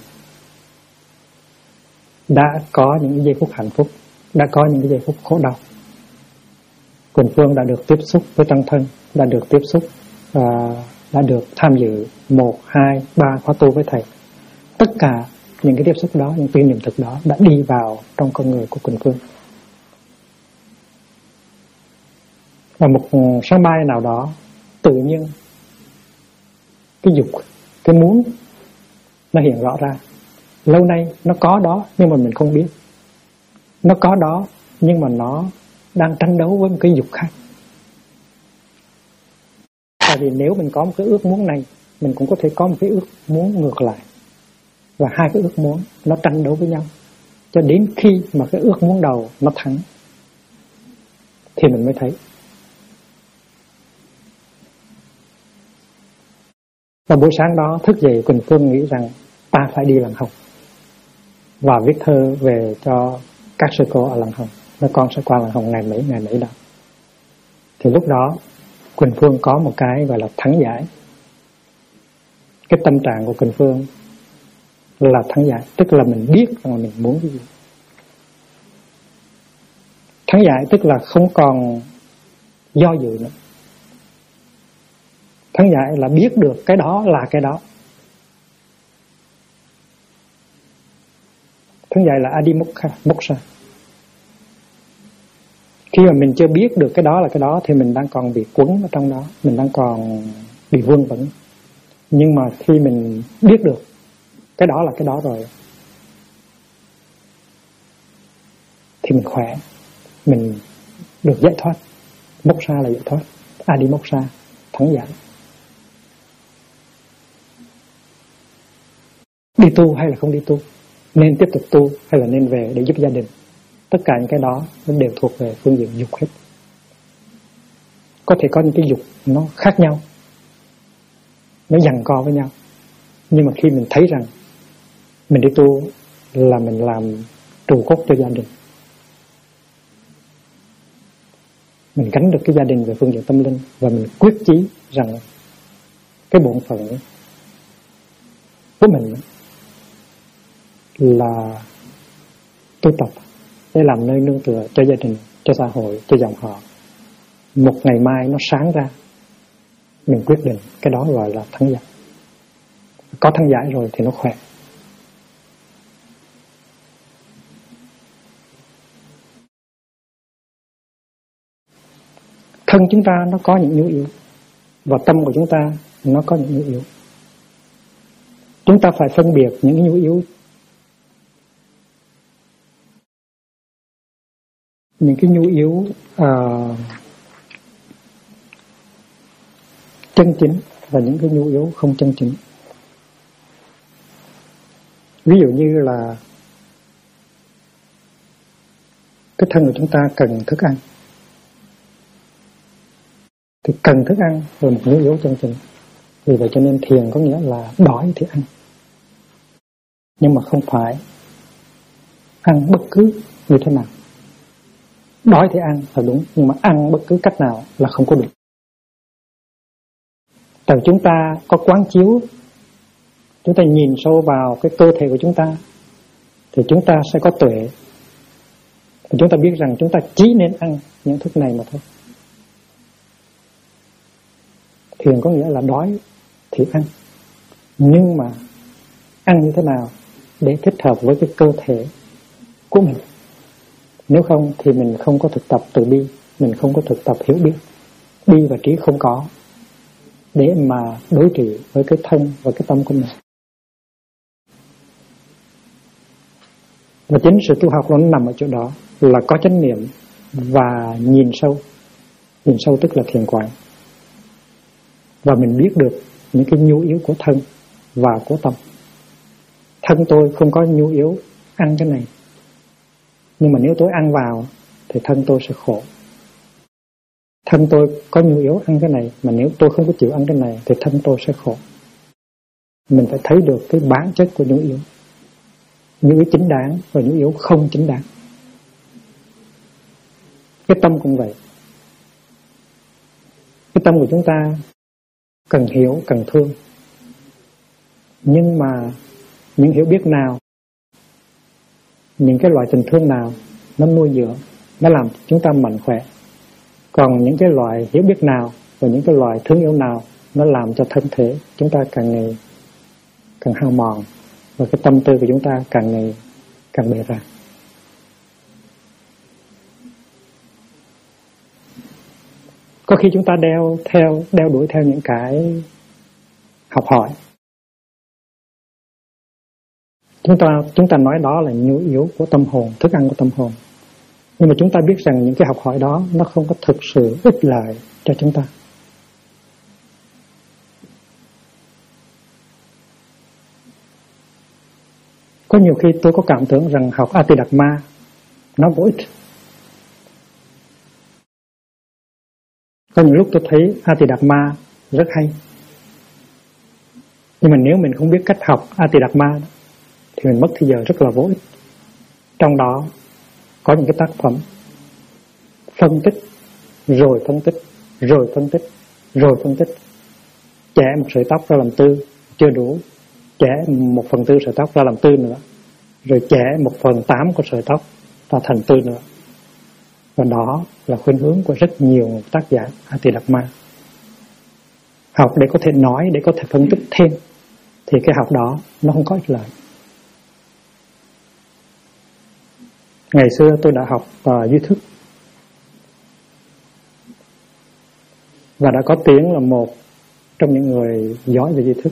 Speaker 1: đã có những giây phút hạnh phúc, đã có những giây phút khổ đau. Quỳnh Phương đã được tiếp xúc với tăng thân, đã được tiếp xúc đã được tham dự 1, 2, 3 khóa tu với thầy. Tất cả những cái tiếp xúc đó, những tư niệm thực đó đã đi vào trong con người của Quỳnh Phương. Và một sáng mai nào đó, tự nhiên cái dục, cái muốn nó hiện rõ ra. Lâu nay nó có đó nhưng mà mình không biết. Nó có đó nhưng mà nó đang tranh đấu với một cái dục khác. Tại vì nếu mình có một cái ước muốn này, mình cũng có thể có một cái ước muốn ngược lại. Và hai cái ước muốn nó tranh đấu với nhau, cho đến khi mà cái ước muốn đầu nó thắng thì mình mới thấy. Và buổi sáng đó thức dậy, Quỳnh Phương nghĩ rằng ta phải đi Lăng Không và viết thơ về cho các sư cô ở Lăng Hồng, nói con sẽ qua Lăng Hồng ngày mấy đó. Thì lúc đó Quỳnh Phương có một cái gọi là thắng giải. Cái tâm trạng của Quỳnh Phương là thắng giải, tức là mình biết rằng mình muốn cái gì. Thắng giải tức là không còn do dự nữa. Thắng giải là biết được cái đó là cái đó. Thắng giải là Adimoksha. Khi mà mình chưa biết được cái đó là cái đó thì mình đang còn bị quấn ở trong đó, mình đang còn bị vương vấn. Nhưng mà khi mình biết được cái đó là cái đó rồi thì mình khỏe, mình được giải thoát. Moksha là giải thoát, Adimoksha, thắng giải. Đi tu hay là không đi tu, nên tiếp tục tu hay là nên về để giúp gia đình, tất cả những cái đó nó đều thuộc về phương diện dục hết. Có thể có những cái dục nó khác nhau, nó giằng co với nhau, nhưng mà khi mình thấy rằng mình đi tu là mình làm trụ cột cho gia đình, mình gánh được cái gia đình về phương diện tâm linh, và mình quyết chí rằng cái bổn phận của mình là tu tập để làm nơi nương tựa cho gia đình, cho xã hội, cho dòng họ. Một ngày mai nó sáng ra, mình quyết định cái đó gọi là thắng giải. Có thắng giải rồi thì nó khỏe. Thân chúng ta nó có những nhu yếu, và tâm của chúng ta nó có những nhu yếu. Chúng ta phải phân biệt những nhu yếu, những cái nhu yếu chân chính và những cái nhu yếu không chân chính. Ví dụ như là cái thân của chúng ta cần thức ăn, thì cần thức ăn là một nhu yếu chân chính. Vì vậy cho nên thiền có nghĩa là đói thì ăn, nhưng mà không phải ăn bất cứ như thế nào. Đói thì ăn là đúng, nhưng mà ăn bất cứ cách nào là không có được. Tại chúng ta có quán chiếu, chúng ta nhìn sâu vào cái cơ thể của chúng ta, thì chúng ta sẽ có tuệ. Và chúng ta biết rằng chúng ta chỉ nên ăn những thức này mà thôi. Thiền có nghĩa là đói thì ăn, nhưng mà ăn như thế nào để thích hợp với cái cơ thể của mình. Nếu không thì mình không có thực tập từ bi, mình không có thực tập hiểu biết. Bi và trí không có để mà đối trị với cái thân và cái tâm của mình. Và chính sự tu học nó nằm ở chỗ đó, là có chánh niệm và nhìn sâu. Nhìn sâu tức là thiền quán. Và mình biết được những cái nhu yếu của thân và của tâm. Thân tôi không có nhu yếu ăn cái này, nhưng mà nếu tôi ăn vào thì thân tôi sẽ khổ. Thân tôi có nhu yếu ăn cái này, mà nếu tôi không có chịu ăn cái này thì thân tôi sẽ khổ. Mình phải thấy được cái bản chất của nhu yếu. Nhu yếu chính đáng và nhu yếu không chính đáng. Cái tâm cũng vậy. Cái tâm của chúng ta cần hiểu, cần thương. Nhưng mà những hiểu biết nào, những cái loại tình thương nào nó nuôi dưỡng, nó làm chúng ta mạnh khỏe. Còn những cái loại hiểu biết nào và những cái loại thương yêu nào nó làm cho thân thể chúng ta càng ngày càng hao mòn, và cái tâm tư của chúng ta càng ngày càng bề ra. Có khi chúng ta đeo đuổi theo những cái học hỏi. Chúng ta nói đó là nhu yếu của tâm hồn, thức ăn của tâm hồn. Nhưng mà chúng ta biết rằng những cái học hỏi đó nó không có thực sự ích lợi cho chúng ta. Có nhiều khi tôi có cảm tưởng rằng học Ati-Dhamma nó vô ích. Có những lúc tôi thấy Ati-Dhamma rất hay, nhưng mà nếu mình không biết cách học Ati-Dhamma thì mình mất thời giờ rất là vô ích. Trong đó có những cái tác phẩm phân tích, rồi phân tích, rồi phân tích, rồi phân tích. Chẻ một sợi tóc ra làm tư, chưa đủ. Chẻ 1/4 sợi tóc ra làm tư nữa. Rồi chẻ 1/8 của sợi tóc ra thành tư nữa. Và đó là khuynh hướng của rất nhiều tác giả Ati-Đạt-ma. Học để có thể nói, để có thể phân tích thêm, thì cái học đó nó không có ích lợi. Ngày xưa tôi đã học duy thức và đã có tiếng là một trong những người giỏi về duy thức.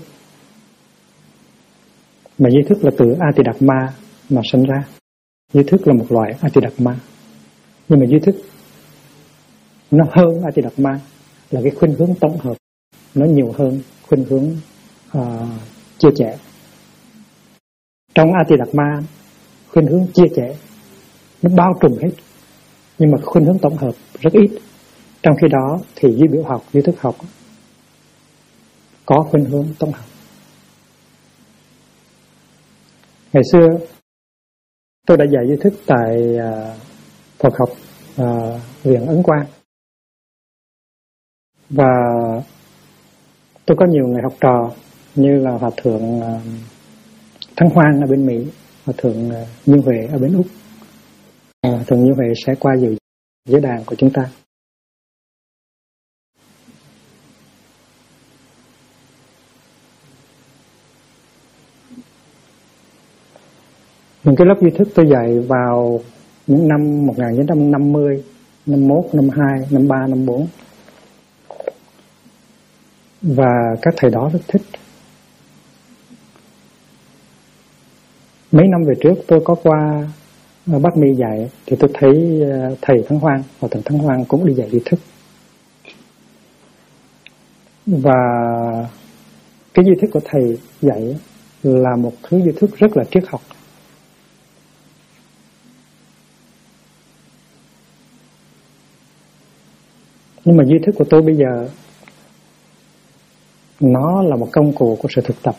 Speaker 1: Mà duy thức là từ Ati-Đạt-ma mà sinh ra. Duy thức là một loại Ati-Đạt-ma. Nhưng mà duy thức nó hơn Ati-Đạt-ma là cái khuynh hướng tổng hợp. Nó nhiều hơn khuynh hướng chia sẻ. Trong Ati-Đạt-ma, khuynh hướng chia sẻ nó bao trùm hết, nhưng mà khuynh hướng tổng hợp rất ít. Trong khi đó thì duy biểu học, duy thức học có khuynh hướng tổng hợp. Ngày xưa tôi đã dạy duy thức tại Phật học viện Ấn Quang, và tôi có nhiều người học trò như là Hòa thượng Thắng Hoan ở bên Mỹ, Hòa thượng Như Huệ ở bên Úc. Hòa thượng Như Huệ sẽ qua dự giới đàn của chúng ta. Những cái lớp duy thức tôi dạy vào những năm 1950, 51, 52, 53, 54. Và các thầy đó rất thích. Mấy năm về trước tôi có qua Bắc Mi dạy, thì tôi thấy thầy Thắng Hoan, Hòa thượng Thắng Hoan cũng đi dạy duy thức. Và cái duy thức của thầy dạy là một thứ duy thức rất là triết học. Nhưng mà duy thức của tôi bây giờ nó là một công cụ của sự thực tập.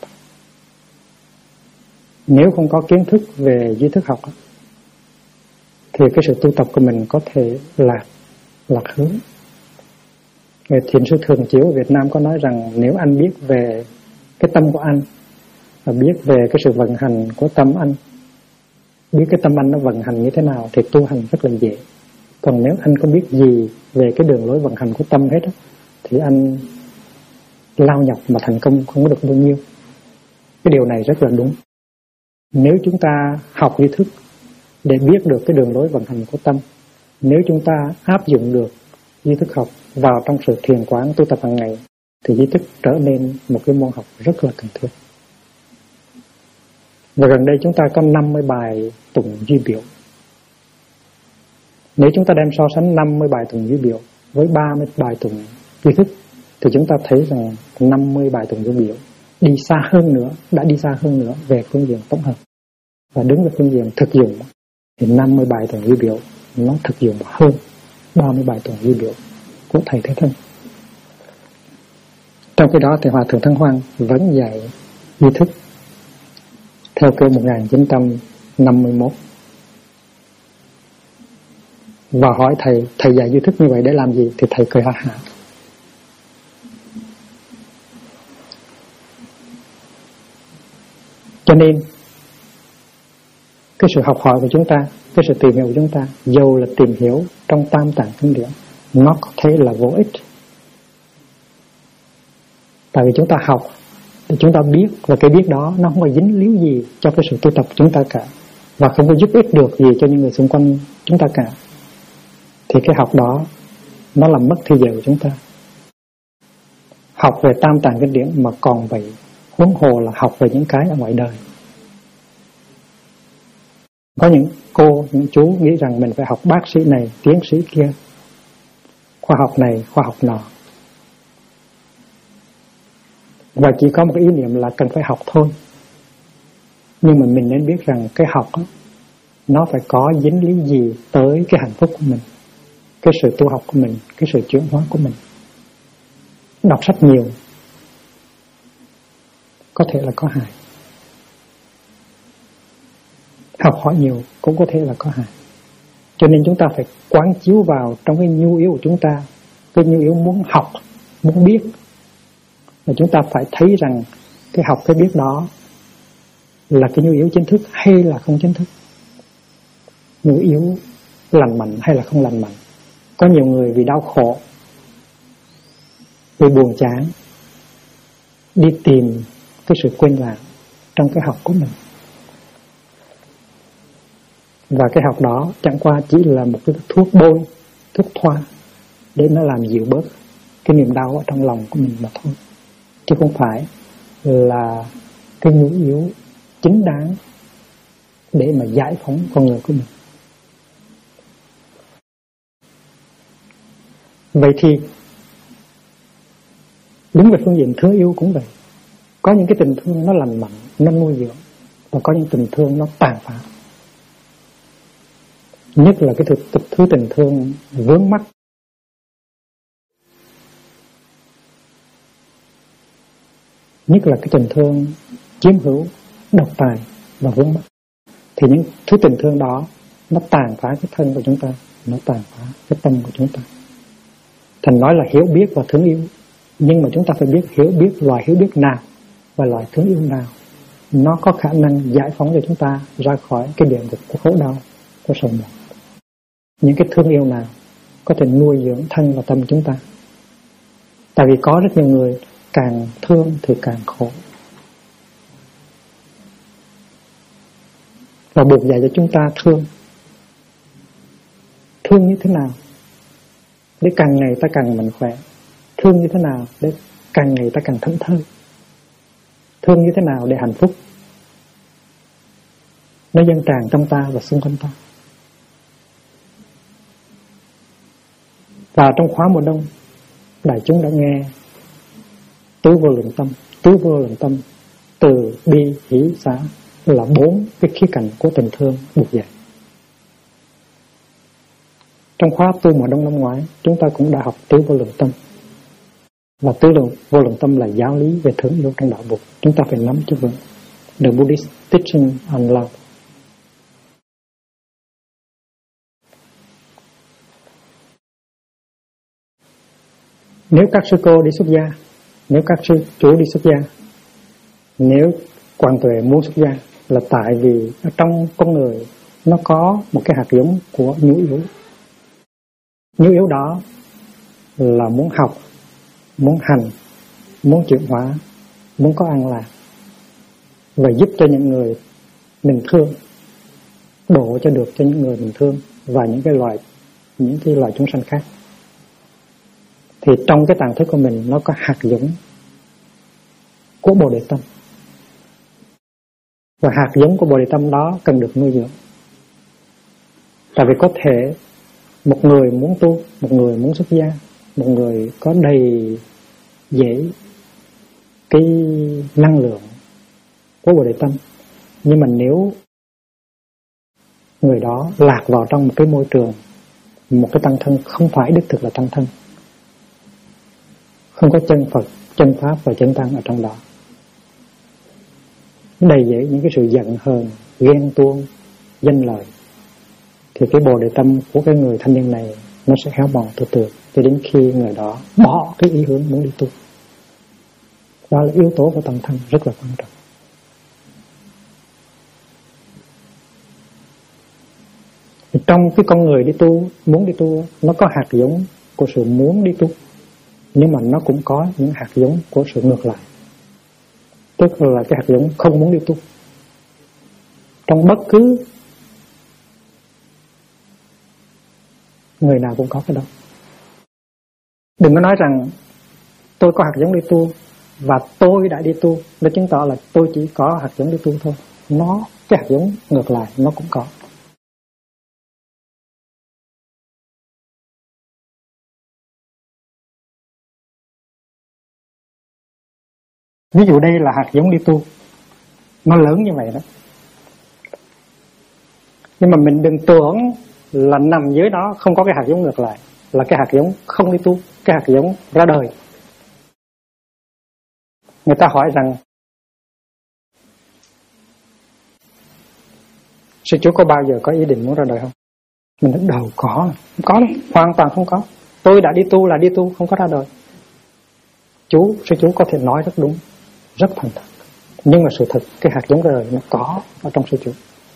Speaker 1: Nếu không có kiến thức về duy thức học thì cái sự tu tập của mình có thể lạc hướng. Thiền sư Thường Chiếu ở Việt Nam có nói rằng nếu anh biết về cái tâm của anh và biết về cái sự vận hành của tâm anh, biết cái tâm anh nó vận hành như thế nào thì tu hành rất là dễ. Còn nếu anh không biết gì về cái đường lối vận hành của tâm hết thì anh lao nhập mà thành công không có được bao nhiêu. Cái điều này rất là đúng. Nếu chúng ta học duy thức để biết được cái đường lối vận hành của tâm, nếu chúng ta áp dụng được duy thức học vào trong sự thiền quán tu tập hàng ngày, thì duy thức trở nên một cái môn học rất là cần thiết. Và gần đây chúng ta có 50 bài tụng duy biểu. Nếu chúng ta đem so sánh 50 bài tụng duy biểu với 30 bài tụng duy thức, thì chúng ta thấy rằng 50 bài tụng duy biểu đi xa hơn nữa, đã đi xa hơn nữa về phương diện tổng hợp. Và đứng về phương diện thực dụng thì 50 bài tụng duy biểu nó thực dụng hơn 30 bài tụng duy biểu của thầy Thế Thân. Trong khi đó thì Hòa thượng Thắng Hoan vẫn dạy duy thức theo kiểu 1951. Và hỏi thầy dạy duy thức như vậy để làm gì, thì thầy cười ha hả. Cho nên cái sự học hỏi của chúng ta, cái sự tìm hiểu của chúng ta, dù là tìm hiểu trong Tam Tạng Kinh Điển, nó có thể là vô ích. Tại vì chúng ta học thì chúng ta biết, và cái biết đó nó không có dính líu gì cho cái sự tu tập của chúng ta cả, và không có giúp ích được gì cho những người xung quanh chúng ta cả, thì cái học đó nó làm mất thời giờ của chúng ta. Học về Tam Tạng Kinh Điển mà còn vậy, huống hồ là học về những cái ở ngoài đời. Có những cô, những chú nghĩ rằng mình phải học bác sĩ này, tiến sĩ kia, khoa học này, khoa học nọ, và chỉ có một cái ý niệm là cần phải học thôi. Nhưng mà mình nên biết rằng cái học đó, nó phải có dính líu gì tới cái hạnh phúc của mình, cái sự tu học của mình, cái sự chuyển hóa của mình. Đọc sách nhiều có thể là có hại, học hỏi nhiều cũng có thể là có hại. Cho nên chúng ta phải quán chiếu vào trong cái nhu yếu của chúng ta, cái nhu yếu muốn học, muốn biết. Và chúng ta phải thấy rằng cái học, cái biết đó là cái nhu yếu chính thức hay là không chính thức, nhu yếu lành mạnh hay là không lành mạnh. Có nhiều người vì đau khổ, vì buồn chán, đi tìm cái sự quên lãng trong cái học của mình. Và cái học đó chẳng qua chỉ là một cái thuốc bôi, thuốc thoa để nó làm dịu bớt cái niềm đau ở trong lòng của mình mà thôi, chứ không phải là cái nhu yếu chính đáng để mà giải phóng con người của mình. Vậy thì đúng về phương diện thương yêu cũng vậy. Có những cái tình thương nó lành mạnh, nó nuôi dưỡng, và có những tình thương nó tàn phá. Nhất là cái thứ tình thương vướng mắc. Nhất là cái tình thương chiếm hữu, độc tài và vướng mắc. Thì những thứ tình thương đó nó tàn phá cái thân của chúng ta, nó tàn phá cái tâm của chúng ta. Thành nói là hiểu biết và thương yêu, nhưng mà chúng ta phải biết hiểu biết loại hiểu biết nào và loại thương yêu nào nó có khả năng giải phóng cho chúng ta ra khỏi cái địa ngục của khổ đau, của sầu muộn. Những cái thương yêu nào có thể nuôi dưỡng thân và tâm chúng ta. Tại vì có rất nhiều người càng thương thì càng khổ. Và buộc dạy cho chúng ta thương. Thương như thế nào để càng ngày ta càng mạnh khỏe? Thương như thế nào để càng ngày ta càng thẫn thơi? Thương như thế nào để hạnh phúc nó dâng tràn trong ta và xung quanh ta? Và trong khóa mùa đông, đại chúng đã nghe tứ vô lượng tâm. Tứ vô lượng tâm từ bi hỷ xả là 4 cái khía cạnh của tình thương buộc dạy. Trong khóa tu mùa đông năm ngoái, chúng ta cũng đã học tứ vô lượng tâm. Và tứ vô lượng tâm là giáo lý về thương yêu trong đạo Phật. Chúng ta phải nắm cho vững. The Buddhist teaching on love. Nếu các sư cô đi xuất gia, nếu các sư chú đi xuất gia, nếu Quán Tuệ muốn xuất gia, là tại vì ở trong con người nó có một cái hạt giống của nhu yếu. Nhu yếu đó là muốn học, muốn hành, muốn chuyển hóa, muốn có an lạc, và giúp cho những người mình thương, đổ cho được cho những người mình thương và những cái loài chúng sanh khác. Thì trong cái tàng thức của mình nó có hạt giống của Bồ Đề Tâm. Và hạt giống của Bồ Đề Tâm đó cần được nuôi dưỡng. Tại vì có thể một người muốn tu, một người muốn xuất gia, một người có đầy dễ cái năng lượng của Bồ Đề Tâm, nhưng mà nếu người đó lạc vào trong một cái môi trường, một cái tăng thân không phải đích thực là tăng thân, không có chân Phật, chân Pháp và chân Tăng ở trong đó, đầy dễ những cái sự giận hờn, ghen tuông, danh lợi, thì cái Bồ Đề Tâm của cái người thanh niên này nó sẽ héo mòn từ từ cho đến khi người đó bỏ cái ý hướng muốn đi tu. Đó là yếu tố của tăng thân rất là quan trọng. Trong cái con người đi tu, muốn đi tu, nó có hạt giống của sự muốn đi tu, nhưng mà nó cũng có những hạt giống của sự ngược lại, tức là cái hạt giống không muốn đi tu. Trong bất cứ người nào cũng có cái đó. Đừng có nói rằng tôi có hạt giống đi tu và tôi đã đi tu, nó chứng tỏ là tôi chỉ có hạt giống đi tu thôi. Cái hạt giống ngược lại nó cũng có. Ví dụ đây là hạt giống đi tu, nó lớn như vậy đó. Nhưng mà mình đừng tưởng là nằm dưới đó không có cái hạt giống ngược lại, là cái hạt giống không đi tu, cái hạt giống ra đời. Người ta hỏi rằng sư chú có bao giờ có ý định muốn ra đời không? Mình nói đâu có, không có đâu, hoàn toàn không có. Tôi đã đi tu là đi tu, không có ra đời. Sư chú có thể nói rất đúng, rất thành thật. Nhưng mà sự thật, cái hạt giống ra đời nó có ở trong sư chú.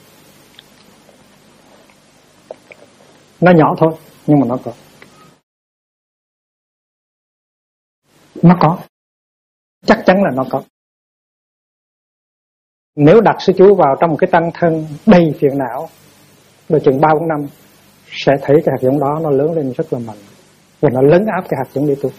Speaker 1: Nó nhỏ thôi, nhưng mà nó có. Nó có. Chắc chắn là nó có. Nếu đặt sư chú vào trong một cái tăng thân đầy phiền não, đôi chừng 3-4 năm, sẽ thấy cái hạt giống đó nó lớn lên rất là mạnh, và nó lấn áp cái hạt giống đi tu.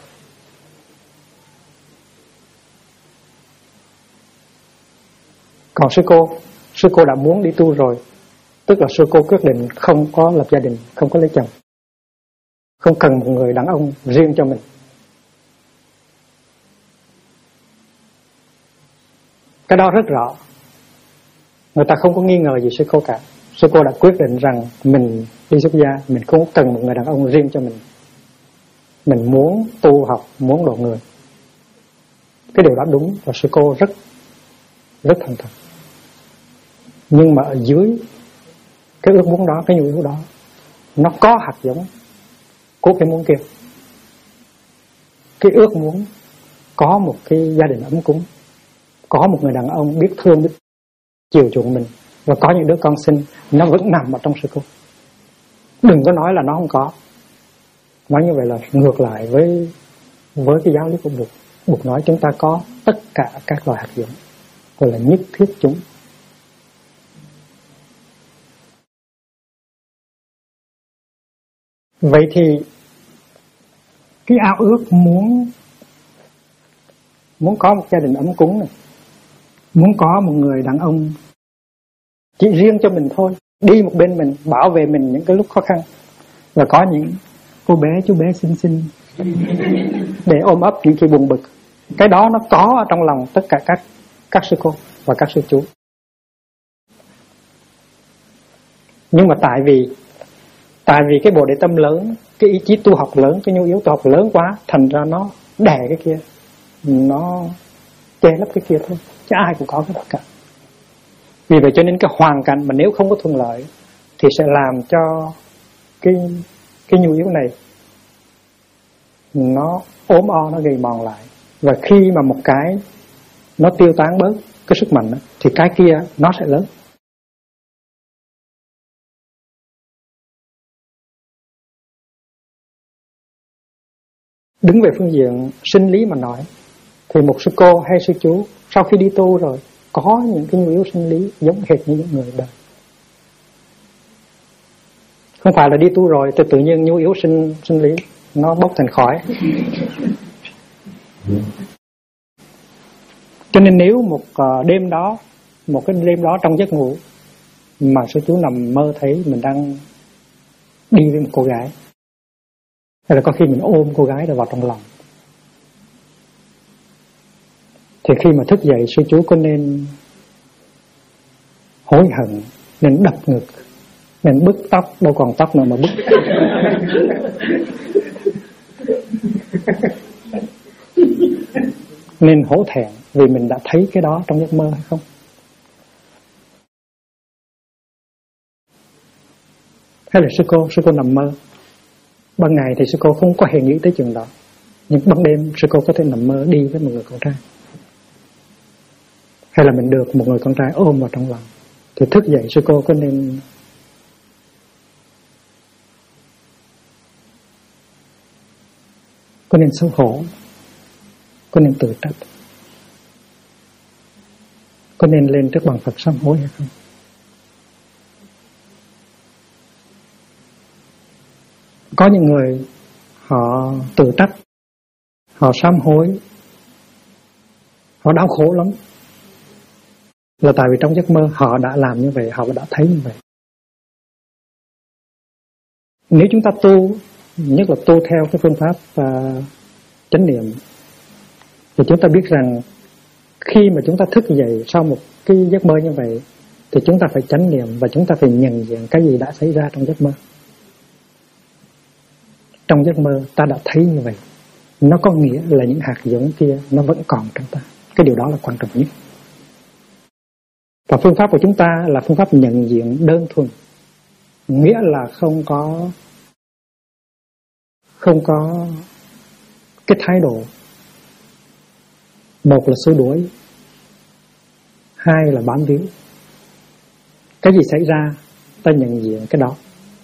Speaker 1: Còn sư cô đã muốn đi tu rồi, tức là sư cô quyết định không có lập gia đình, không có lấy chồng, không cần một người đàn ông riêng cho mình. Cái đó rất rõ. Người ta không có nghi ngờ gì sư cô cả. Sư cô đã quyết định rằng mình đi xuất gia, mình không cần một người đàn ông riêng cho mình. Mình muốn tu học, muốn độ người. Cái điều đó đúng, và sư cô rất thành thật. Nhưng mà ở dưới cái ước muốn đó, cái nhu yếu đó, nó có hạt giống của cái muốn kia. Cái ước muốn có một cái gia đình ấm cúng, có một người đàn ông biết thương, biết chiều chuộng mình, và có những đứa con sinh, nó vẫn nằm ở trong sư cô. Đừng có nói là nó không có. Nói như vậy là ngược lại với cái giáo lý của Bụt. Bụt nói chúng ta có tất cả các loại hạt giống, gọi là nhất thiết chúng. Vậy thì cái ao ước muốn có một gia đình ấm cúng này, muốn có một người đàn ông chỉ riêng cho mình thôi, đi một bên mình, bảo vệ mình những cái lúc khó khăn, và có những cô bé, chú bé xinh xinh để ôm ấp những khi buồn bực. Cái đó nó có ở trong lòng tất cả các sư cô và các sư chú. Nhưng mà tại vì cái bồ đề tâm lớn, cái ý chí tu học lớn, cái nhu yếu tu học lớn quá, thành ra nó đè cái kia, nó che lấp cái kia thôi, chứ ai cũng có cái đó cả. Vì vậy cho nên cái hoàn cảnh mà nếu không có thuận lợi thì sẽ làm cho cái nhu yếu này nó ốm o, nó gầy mòn lại. Và khi mà một cái nó tiêu tán bớt cái sức mạnh đó, thì cái kia nó sẽ lớn. Đứng về phương diện sinh lý mà nói, thì một sư cô hay sư chú sau khi đi tu rồi có những cái nhu yếu sinh lý giống hệt như những người đời. Không phải là đi tu rồi thì tự nhiên nhu yếu sinh lý nó bốc thành khói. Cho nên nếu một đêm đó, một cái đêm đó trong giấc ngủ mà sư chú nằm mơ thấy mình đang đi với một cô gái, hay là có khi mình ôm cô gái rồi vào trong lòng, thì khi mà thức dậy sư chú có nên hối hận, nên đập ngực, nên bứt tóc, đâu còn tóc nào mà bứt. Nên hổ thẹn vì mình đã thấy cái đó trong giấc mơ hay không? Hay là sư cô nằm mơ, ban ngày thì sư cô không có hề nghĩ tới chuyện đó, nhưng ban đêm sư cô có thể nằm mơ đi với một người con trai, hay là mình được một người con trai ôm vào trong lòng, thì thức dậy sư cô có nên xấu hổ, có nên tự trách, có nên lên trước bàn Phật sám hối hay không? Có những người họ tự trách, họ sám hối, họ đau khổ lắm, là tại vì trong giấc mơ họ đã làm như vậy, họ đã thấy như vậy. Nếu chúng ta tu, nhất là tu theo cái phương pháp chánh niệm, thì chúng ta biết rằng khi mà chúng ta thức dậy sau một cái giấc mơ như vậy, thì chúng ta phải chánh niệm và chúng ta phải nhận diện cái gì đã xảy ra trong giấc mơ. Trong giấc mơ ta đã thấy như vậy, nó có nghĩa là những hạt giống kia nó vẫn còn trong ta. Cái điều đó là quan trọng nhất. Và phương pháp của chúng ta là phương pháp nhận diện đơn thuần. nghĩa là không có cái thái độ. Một là xua đuổi, hai là bám víu. Cái gì xảy ra ta nhận diện cái đó.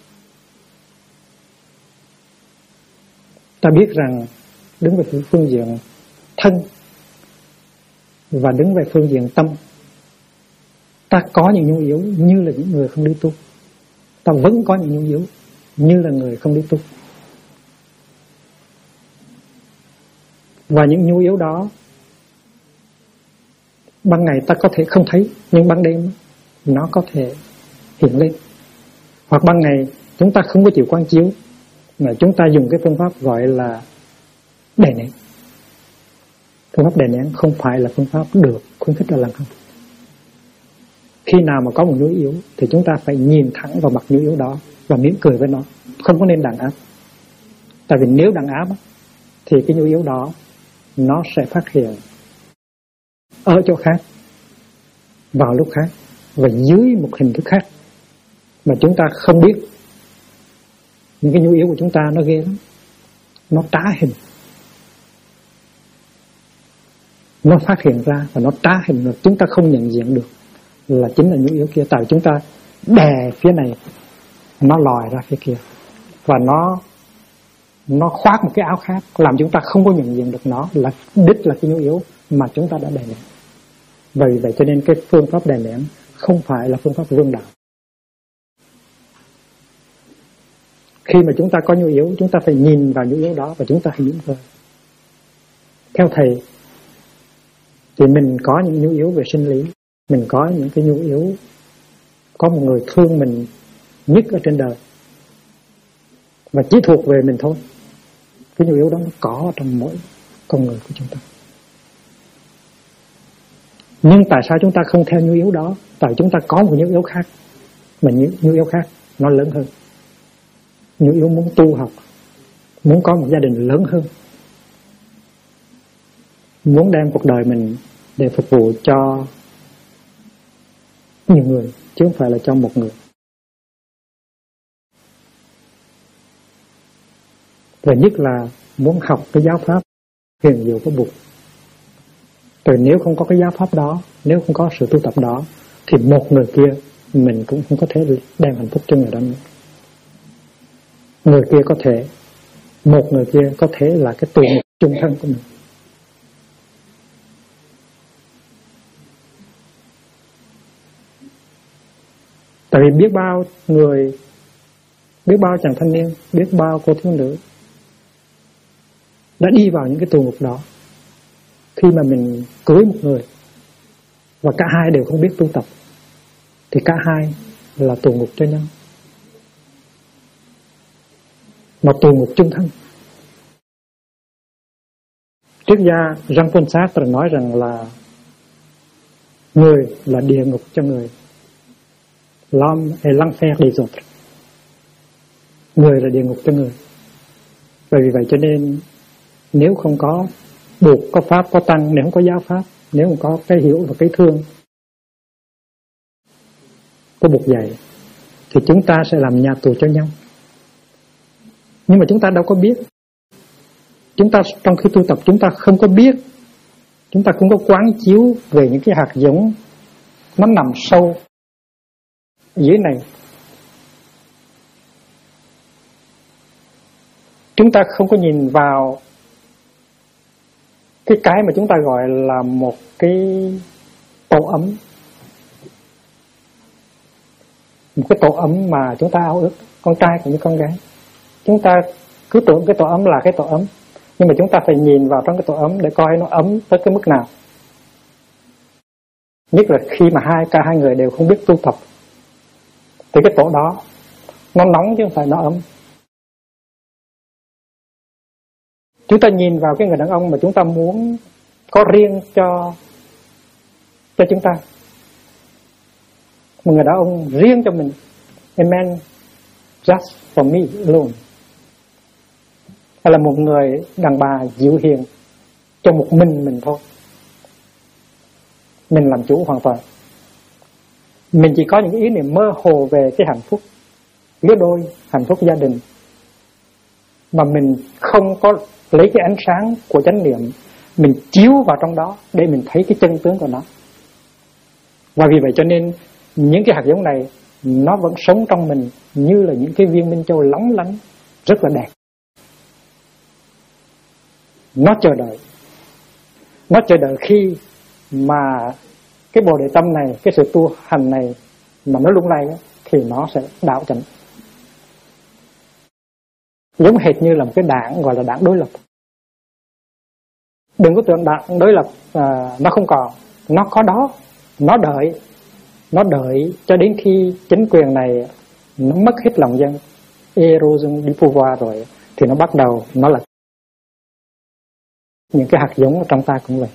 Speaker 1: Ta biết rằng đứng về phương diện thân và đứng về phương diện tâm, ta có những nhu yếu như là những người không đi tu. Ta vẫn có những nhu yếu như là người không đi tu. Và những nhu yếu đó ban ngày ta có thể không thấy, nhưng ban đêm nó có thể hiện lên. Hoặc ban ngày chúng ta không có chịu quán chiếu, mà chúng ta dùng cái phương pháp gọi là đè nén. Phương pháp đè nén không phải là phương pháp được khuyến khích ở làng không. Khi nào mà có một nhu yếu thì chúng ta phải nhìn thẳng vào mặt nhu yếu đó và mỉm cười với nó, không có nên đàn áp. Tại vì nếu đàn áp thì cái nhu yếu đó nó sẽ phát hiện ở chỗ khác, vào lúc khác và dưới một hình thức khác mà chúng ta không biết. Những cái nhu yếu của chúng ta nó ghê lắm, nó trá hình, nó phát hiện ra và nó trá hình, rồi chúng ta không nhận diện được là chính là nhu yếu kia. Tại chúng ta đè phía này, nó lòi ra phía kia, và nó khoác một cái áo khác, làm chúng ta không có nhận diện được nó là đích là cái nhu yếu mà chúng ta đã đè nén. Vì vậy cho nên cái phương pháp đè nén không phải là phương pháp vương đạo. Khi mà chúng ta có nhu yếu, chúng ta phải nhìn vào nhu yếu đó và chúng ta phải mỉm cười. Theo thầy thì mình có những nhu yếu về sinh lý, mình có những cái nhu yếu, có một người thương mình nhất ở trên đời và chỉ thuộc về mình thôi. Cái nhu yếu đó nó có trong mỗi con người của chúng ta. Nhưng tại sao chúng ta không theo nhu yếu đó? Tại chúng ta có một nhu yếu khác, mà nhu yếu khác nó lớn hơn. Nhu yếu muốn tu học, muốn có một gia đình lớn hơn, muốn đem cuộc đời mình để phục vụ cho nhiều người, chứ không phải là cho một người. Và nhất là muốn học cái giáo pháp huyền diệu của Bụt. Rồi nếu không có cái giáo pháp đó, nếu không có sự tu tập đó, thì một người kia mình cũng không có thể đem hạnh phúc cho người đó nữa. Người kia có thể, một người kia có thể là cái tù ngục chung thân của mình. Tại vì biết bao người, biết bao chàng thanh niên, biết bao cô thiếu nữ đã đi vào những cái tù ngục đó khi mà mình cưới một người và cả hai đều không biết tu tập, thì cả hai là tù ngục cho nhau, mà tù ngục chung thân. Triết gia Jean-Paul Sartre nói rằng là người là địa ngục cho người, l'homme est l'enfer des autres. Người là địa ngục cho người. Và vì vậy cho nên nếu không có Bụt, có Pháp, có Tăng, nếu không có giáo Pháp, nếu không có cái hiểu và cái thương của Bụt dạy, thì chúng ta sẽ làm nhà tù cho nhau. Nhưng mà chúng ta đâu có biết. Chúng ta trong khi tu tập chúng ta không có biết, chúng ta không có quán chiếu về những cái hạt giống nó nằm sâu dưới này. Chúng ta không có nhìn vào cái mà chúng ta gọi là một cái tổ ấm. Một cái tổ ấm mà chúng ta ao ước, con trai cũng như con gái. Chúng ta cứ tưởng cái tổ ấm là cái tổ ấm, nhưng mà chúng ta phải nhìn vào trong cái tổ ấm để coi nó ấm tới cái mức nào. Nhất là khi mà cả hai người đều không biết tu tập, thì cái tổ đó nó nóng chứ không phải nó ấm. Chúng ta nhìn vào cái người đàn ông mà chúng ta muốn có riêng cho chúng ta, một người đàn ông riêng cho mình, a man just for me alone, hay là một người đàn bà dịu hiền cho một mình thôi, mình làm chủ hoàn toàn. Mình chỉ có những ý niệm mơ hồ về cái hạnh phúc, lứa đôi, hạnh phúc gia đình, mà mình không có lấy cái ánh sáng của chánh niệm mình chiếu vào trong đó để mình thấy cái chân tướng của nó. Và vì vậy cho nên những cái hạt giống này nó vẫn sống trong mình như là những cái viên minh châu lóng lánh rất là đẹp. Nó chờ đợi khi mà cái bồ đề tâm này, cái sự tu hành này mà nó lung lay thì nó sẽ đạo chánh. Giống hệt như là một cái đảng gọi là đảng đối lập. Đừng có tưởng đảng đối lập nó không còn, nó có đó, nó đợi cho đến khi chính quyền này nó mất hết lòng dân, erosion du pouvoir rồi thì nó bắt đầu nó là những cái hạt giống ở trong ta cũng vậy.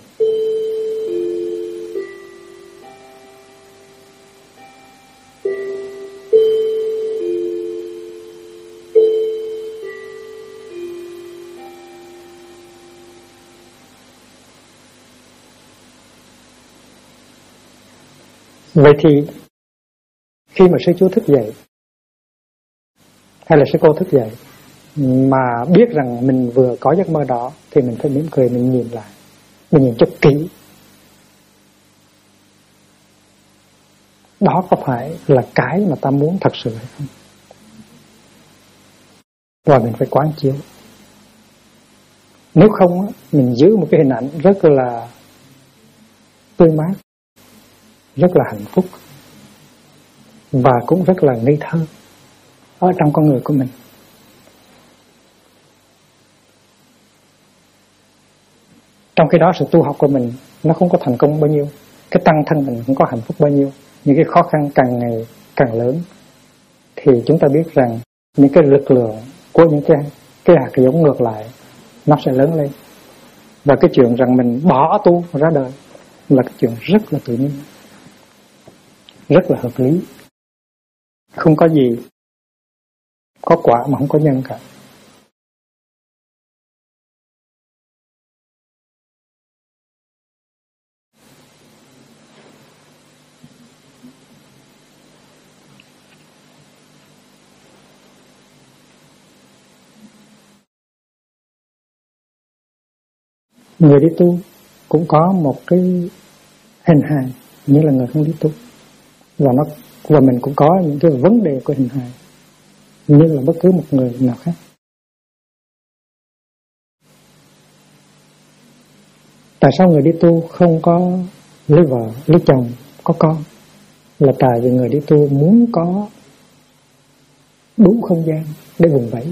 Speaker 1: Vậy thì khi mà sư chú thức dậy hay là sư cô thức dậy mà biết rằng mình vừa có giấc mơ đó thì mình phải mỉm cười, mình nhìn lại, mình nhìn cho kỹ. Đó có phải là cái mà ta muốn thật sự hay không? Và mình phải quán chiếu. Nếu không, mình giữ một cái hình ảnh rất là tươi mát, rất là hạnh phúc và cũng rất là ngây thơ ở trong con người của mình. Trong khi đó sự tu học của mình nó không có thành công bao nhiêu, cái tăng thân mình không có hạnh phúc bao nhiêu, những cái khó khăn càng ngày càng lớn, thì chúng ta biết rằng những cái lực lượng của những cái hạt giống ngược lại nó sẽ lớn lên. Và cái chuyện rằng mình bỏ tu ra đời là cái chuyện rất là tự nhiên, rất là hợp lý. Không có gì có quả mà không có nhân cả. Người đi tu cũng có một cái hình hài như là người không đi tu, và mình cũng có những cái vấn đề của hình hài như là bất cứ một người nào khác. Tại sao người đi tu không có lấy vợ, lấy chồng, có con? Là tại vì người đi tu muốn có đủ không gian để vùng vẫy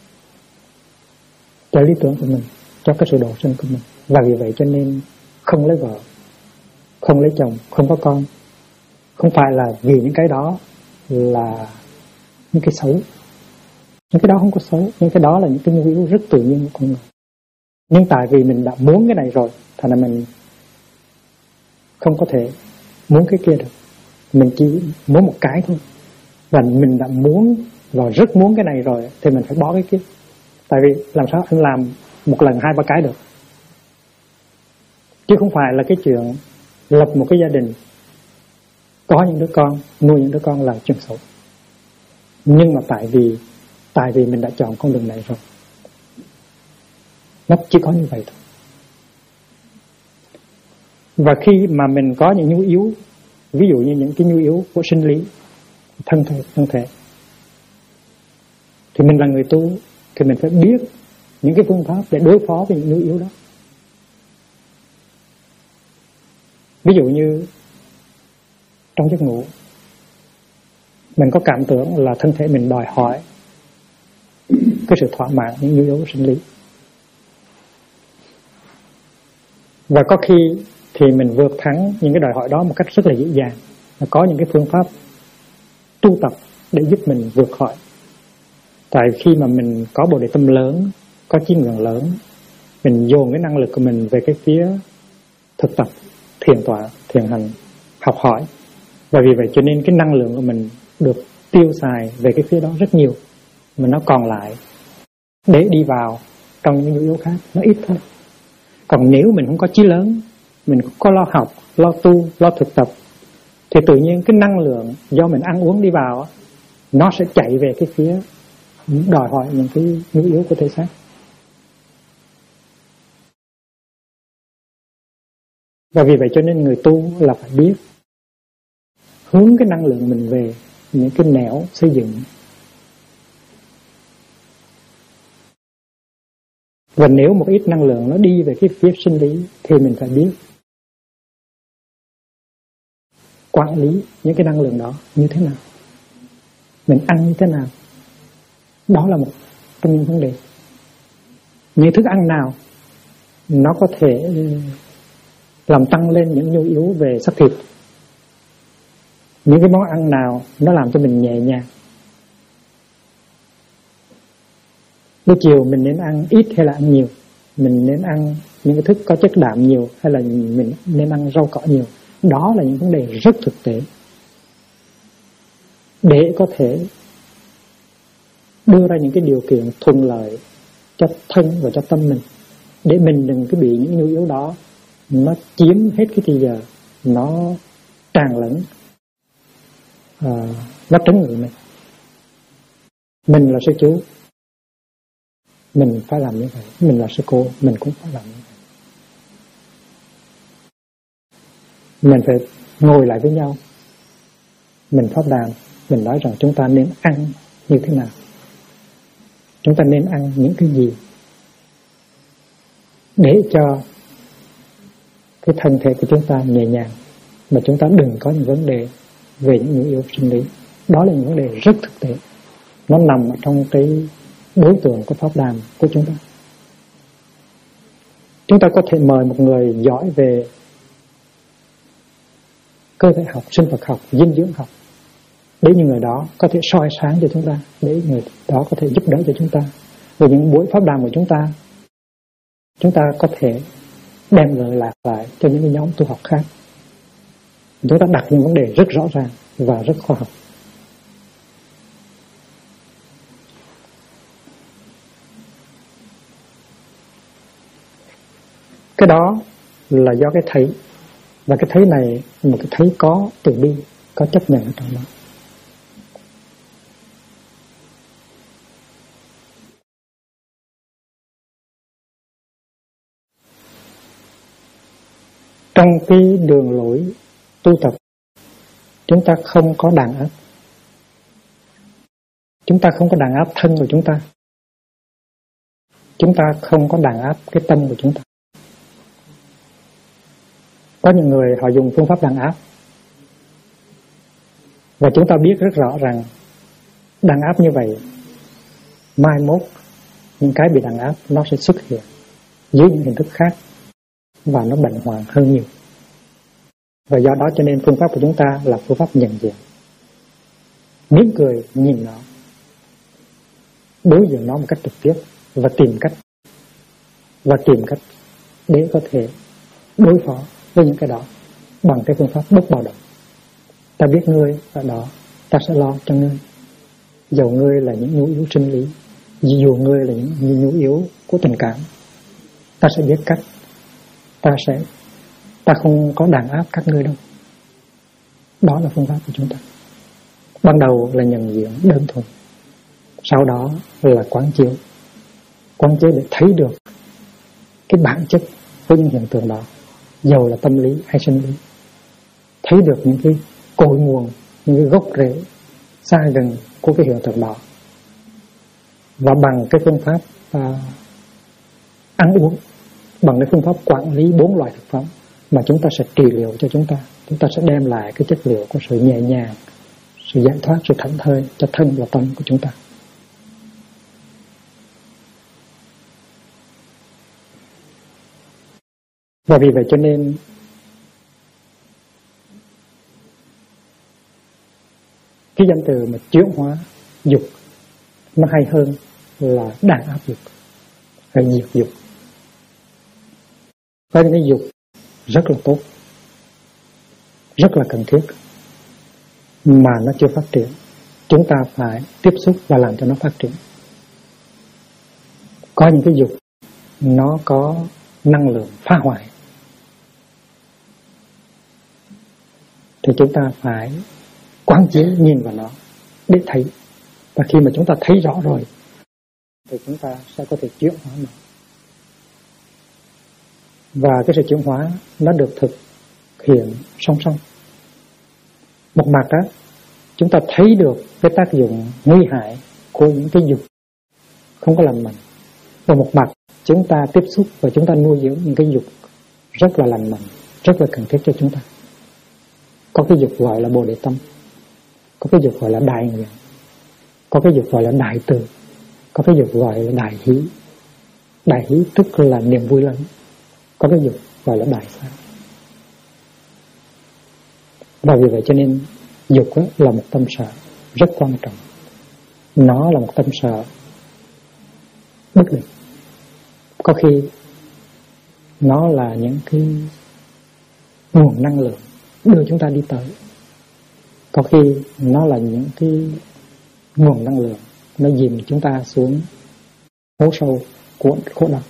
Speaker 1: cho lý tưởng của mình, cho cái sự độ sinh của mình. Và vì vậy cho nên không lấy vợ, không lấy chồng, không có con. Không phải là vì những cái đó là những cái xấu. Những cái đó không có xấu, những cái đó là những cái nhu yếu rất tự nhiên của con người. Nhưng tại vì mình đã muốn cái này rồi, thành ra mình không có thể muốn cái kia được. Mình chỉ muốn một cái thôi. Và mình đã muốn và rất muốn cái này rồi thì mình phải bỏ cái kia. Tại vì làm sao anh làm một lần 2-3 cái được. Chứ không phải là cái chuyện lập một cái gia đình, có những đứa con, nuôi những đứa con là chuyện xấu. Nhưng mà tại vì mình đã chọn con đường này rồi, nó chỉ có như vậy thôi. Và khi mà mình có những nhu yếu, ví dụ như những cái nhu yếu của sinh lý, thân thể, thì mình là người tu thì mình phải biết những cái phương pháp để đối phó với những nhu yếu đó. Ví dụ như trong giấc ngủ mình có cảm tưởng là thân thể mình đòi hỏi cái sự thỏa mãn những nhu yếu sinh lý, và có khi thì mình vượt thắng những cái đòi hỏi đó một cách rất là dễ dàng. Và có những cái phương pháp tu tập để giúp mình vượt khỏi. Tại khi mà mình có bồ đề tâm lớn, có chí nguyện lớn, mình dồn cái năng lực của mình về cái phía thực tập, thiền tọa, thiền hành, học hỏi. Và vì vậy cho nên cái năng lượng của mình được tiêu xài về cái phía đó rất nhiều, mà nó còn lại để đi vào trong những nhu yếu khác nó ít thôi. Còn nếu mình không có chí lớn, mình không có lo học, lo tu, lo thực tập, thì tự nhiên cái năng lượng do mình ăn uống đi vào nó sẽ chạy về cái phía đòi hỏi những cái nhu yếu của thể xác. Và vì vậy cho nên người tu là phải biết hướng cái năng lượng mình về những cái nẻo xây dựng. Và nếu một ít năng lượng nó đi về cái phía sinh lý thì mình phải biết quản lý những cái năng lượng đó như thế nào, mình ăn như thế nào. Đó là một trong những vấn đề. Những thức ăn nào nó có thể làm tăng lên những nhu yếu về xác thịt, những cái món ăn nào nó làm cho mình nhẹ nhàng. Buổi chiều mình nên ăn ít hay là ăn nhiều, mình nên ăn những cái thức có chất đạm nhiều hay là mình nên ăn rau cỏ nhiều. Đó là những vấn đề rất thực tế để có thể đưa ra những cái điều kiện thuận lợi cho thân và cho tâm mình, để mình đừng cứ bị những nhu yếu đó nó chiếm hết cái thời giờ, nó tràn lẫn, nó trấn ngự mình. Mình là sư chú, mình phải làm như vậy. Mình là sư cô, mình cũng phải làm như vậy. Mình phải ngồi lại với nhau, mình pháp đàm, mình nói rằng chúng ta nên ăn như thế nào, chúng ta nên ăn những cái gì để cho cái thân thể của chúng ta nhẹ nhàng, mà chúng ta đừng có những vấn đề về những nhu yếu sinh lý. Đó là những vấn đề rất thực tế, nó nằm ở trong cái đối tượng của pháp đàm của chúng ta. Chúng ta có thể mời một người giỏi về cơ thể học, sinh vật học, dinh dưỡng học, để những người đó có thể soi sáng cho chúng ta, để người đó có thể giúp đỡ cho chúng ta. Về những buổi pháp đàm của chúng ta có thể đem gợi lạc lại cho những cái nhóm tu học khác. Chúng ta đặt những vấn đề rất rõ ràng và rất khoa học. Cái đó là do cái thấy, và cái thấy này là một cái thấy có từ bi, có chấp nhận ở trong đó. Trong cái đường lối tu tập, chúng ta không có đàn áp. Chúng ta không có đàn áp thân của chúng ta. Chúng ta không có đàn áp cái tâm của chúng ta. Có những người họ dùng phương pháp đàn áp, và chúng ta biết rất rõ rằng đàn áp như vậy, mai mốt những cái bị đàn áp nó sẽ xuất hiện dưới những hình thức khác và nó bệnh hoạn hơn nhiều. Và do đó cho nên phương pháp của chúng ta là phương pháp nhận diện, mỉm cười nhìn nó, đối diện nó một cách trực tiếp, và tìm cách để có thể đối phó với những cái đó bằng cái phương pháp bất bạo động. Ta biết ngươi ở đó, ta sẽ lo cho ngươi. Dầu ngươi là những nhu yếu sinh lý, dù ngươi là những nhu yếu của tình cảm, ta sẽ biết cách. Ta không có đàn áp các ngươi đâu. Đó là phương pháp của chúng ta. Ban đầu là nhận diện đơn thuần, sau đó là quán chiếu để thấy được cái bản chất của những hiện tượng đó, dầu là tâm lý hay sinh lý, thấy được những cái cội nguồn, những cái gốc rễ xa gần của cái hiện tượng đó. Và bằng cái phương pháp ăn uống, bằng cái phương pháp quản lý 4 loại thực phẩm mà chúng ta sẽ trị liệu cho chúng ta sẽ đem lại cái chất liệu của sự nhẹ nhàng, sự giải thoát, sự thảnh thơi cho thân và tâm của chúng ta. Và vì vậy cho nên cái danh từ mà chuyển hóa dục nó hay hơn là đàn áp dục hay diệt dục. Có những cái dục rất là tốt, rất là cần thiết, mà nó chưa phát triển. Chúng ta phải tiếp xúc và làm cho nó phát triển. Có những cái dục nó có năng lượng phá hoại, thì chúng ta phải quán chiếu nhìn vào nó để thấy Và khi mà chúng ta thấy rõ rồi thì chúng ta sẽ có thể chuyển hóa nó. Và cái sự chuyển hóa nó được thực hiện song song. Một mặt đó, chúng ta thấy được cái tác dụng nguy hại của những cái dục không có lành mạnh. Và một mặt chúng ta tiếp xúc và chúng ta nuôi dưỡng những cái dục rất là lành mạnh, rất là cần thiết cho chúng ta. Có cái dục gọi là Bồ Đề Tâm, có cái dục gọi là đại nguyện, có cái dục gọi là đại từ, có cái dục gọi là đại hỷ. Đại hỷ tức là niềm vui lớn. Có cái dục gọi là đại xá. Và vì vậy cho nên dục là một tâm sở rất quan trọng. Nó là một tâm sở bất định. Có khi nó là những cái nguồn năng lượng đưa chúng ta đi tới. Có khi nó là những cái nguồn năng lượng nó dìm chúng ta xuống hố sâu của khổ đau.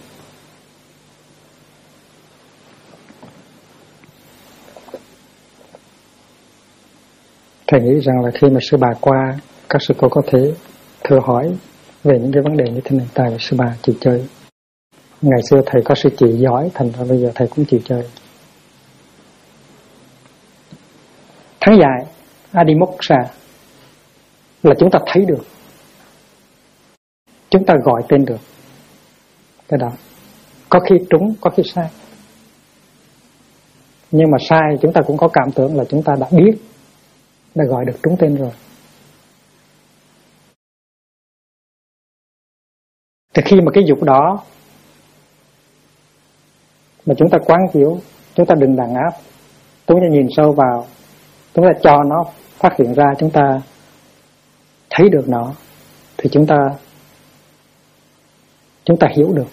Speaker 1: Thầy nghĩ rằng là khi mà sư bà qua, các sư cô có thể thử hỏi về những cái vấn đề như thế này. Tại vì sư bà chịu chơi. Ngày xưa thầy có sư chị giỏi, thành ra bây giờ thầy cũng chịu chơi. Tháng dài Adimoksha là chúng ta thấy được, chúng ta gọi tên được cái đó. Có khi trúng, có khi sai. Nhưng mà sai chúng ta cũng có cảm tưởng là chúng ta đã biết, đã gọi được trúng tên rồi. Thì khi mà cái dục đó mà chúng ta quán chiếu, chúng ta đừng đàn áp, chúng ta nhìn sâu vào, chúng ta cho nó phát hiện ra, chúng ta thấy được nó, thì chúng ta hiểu được.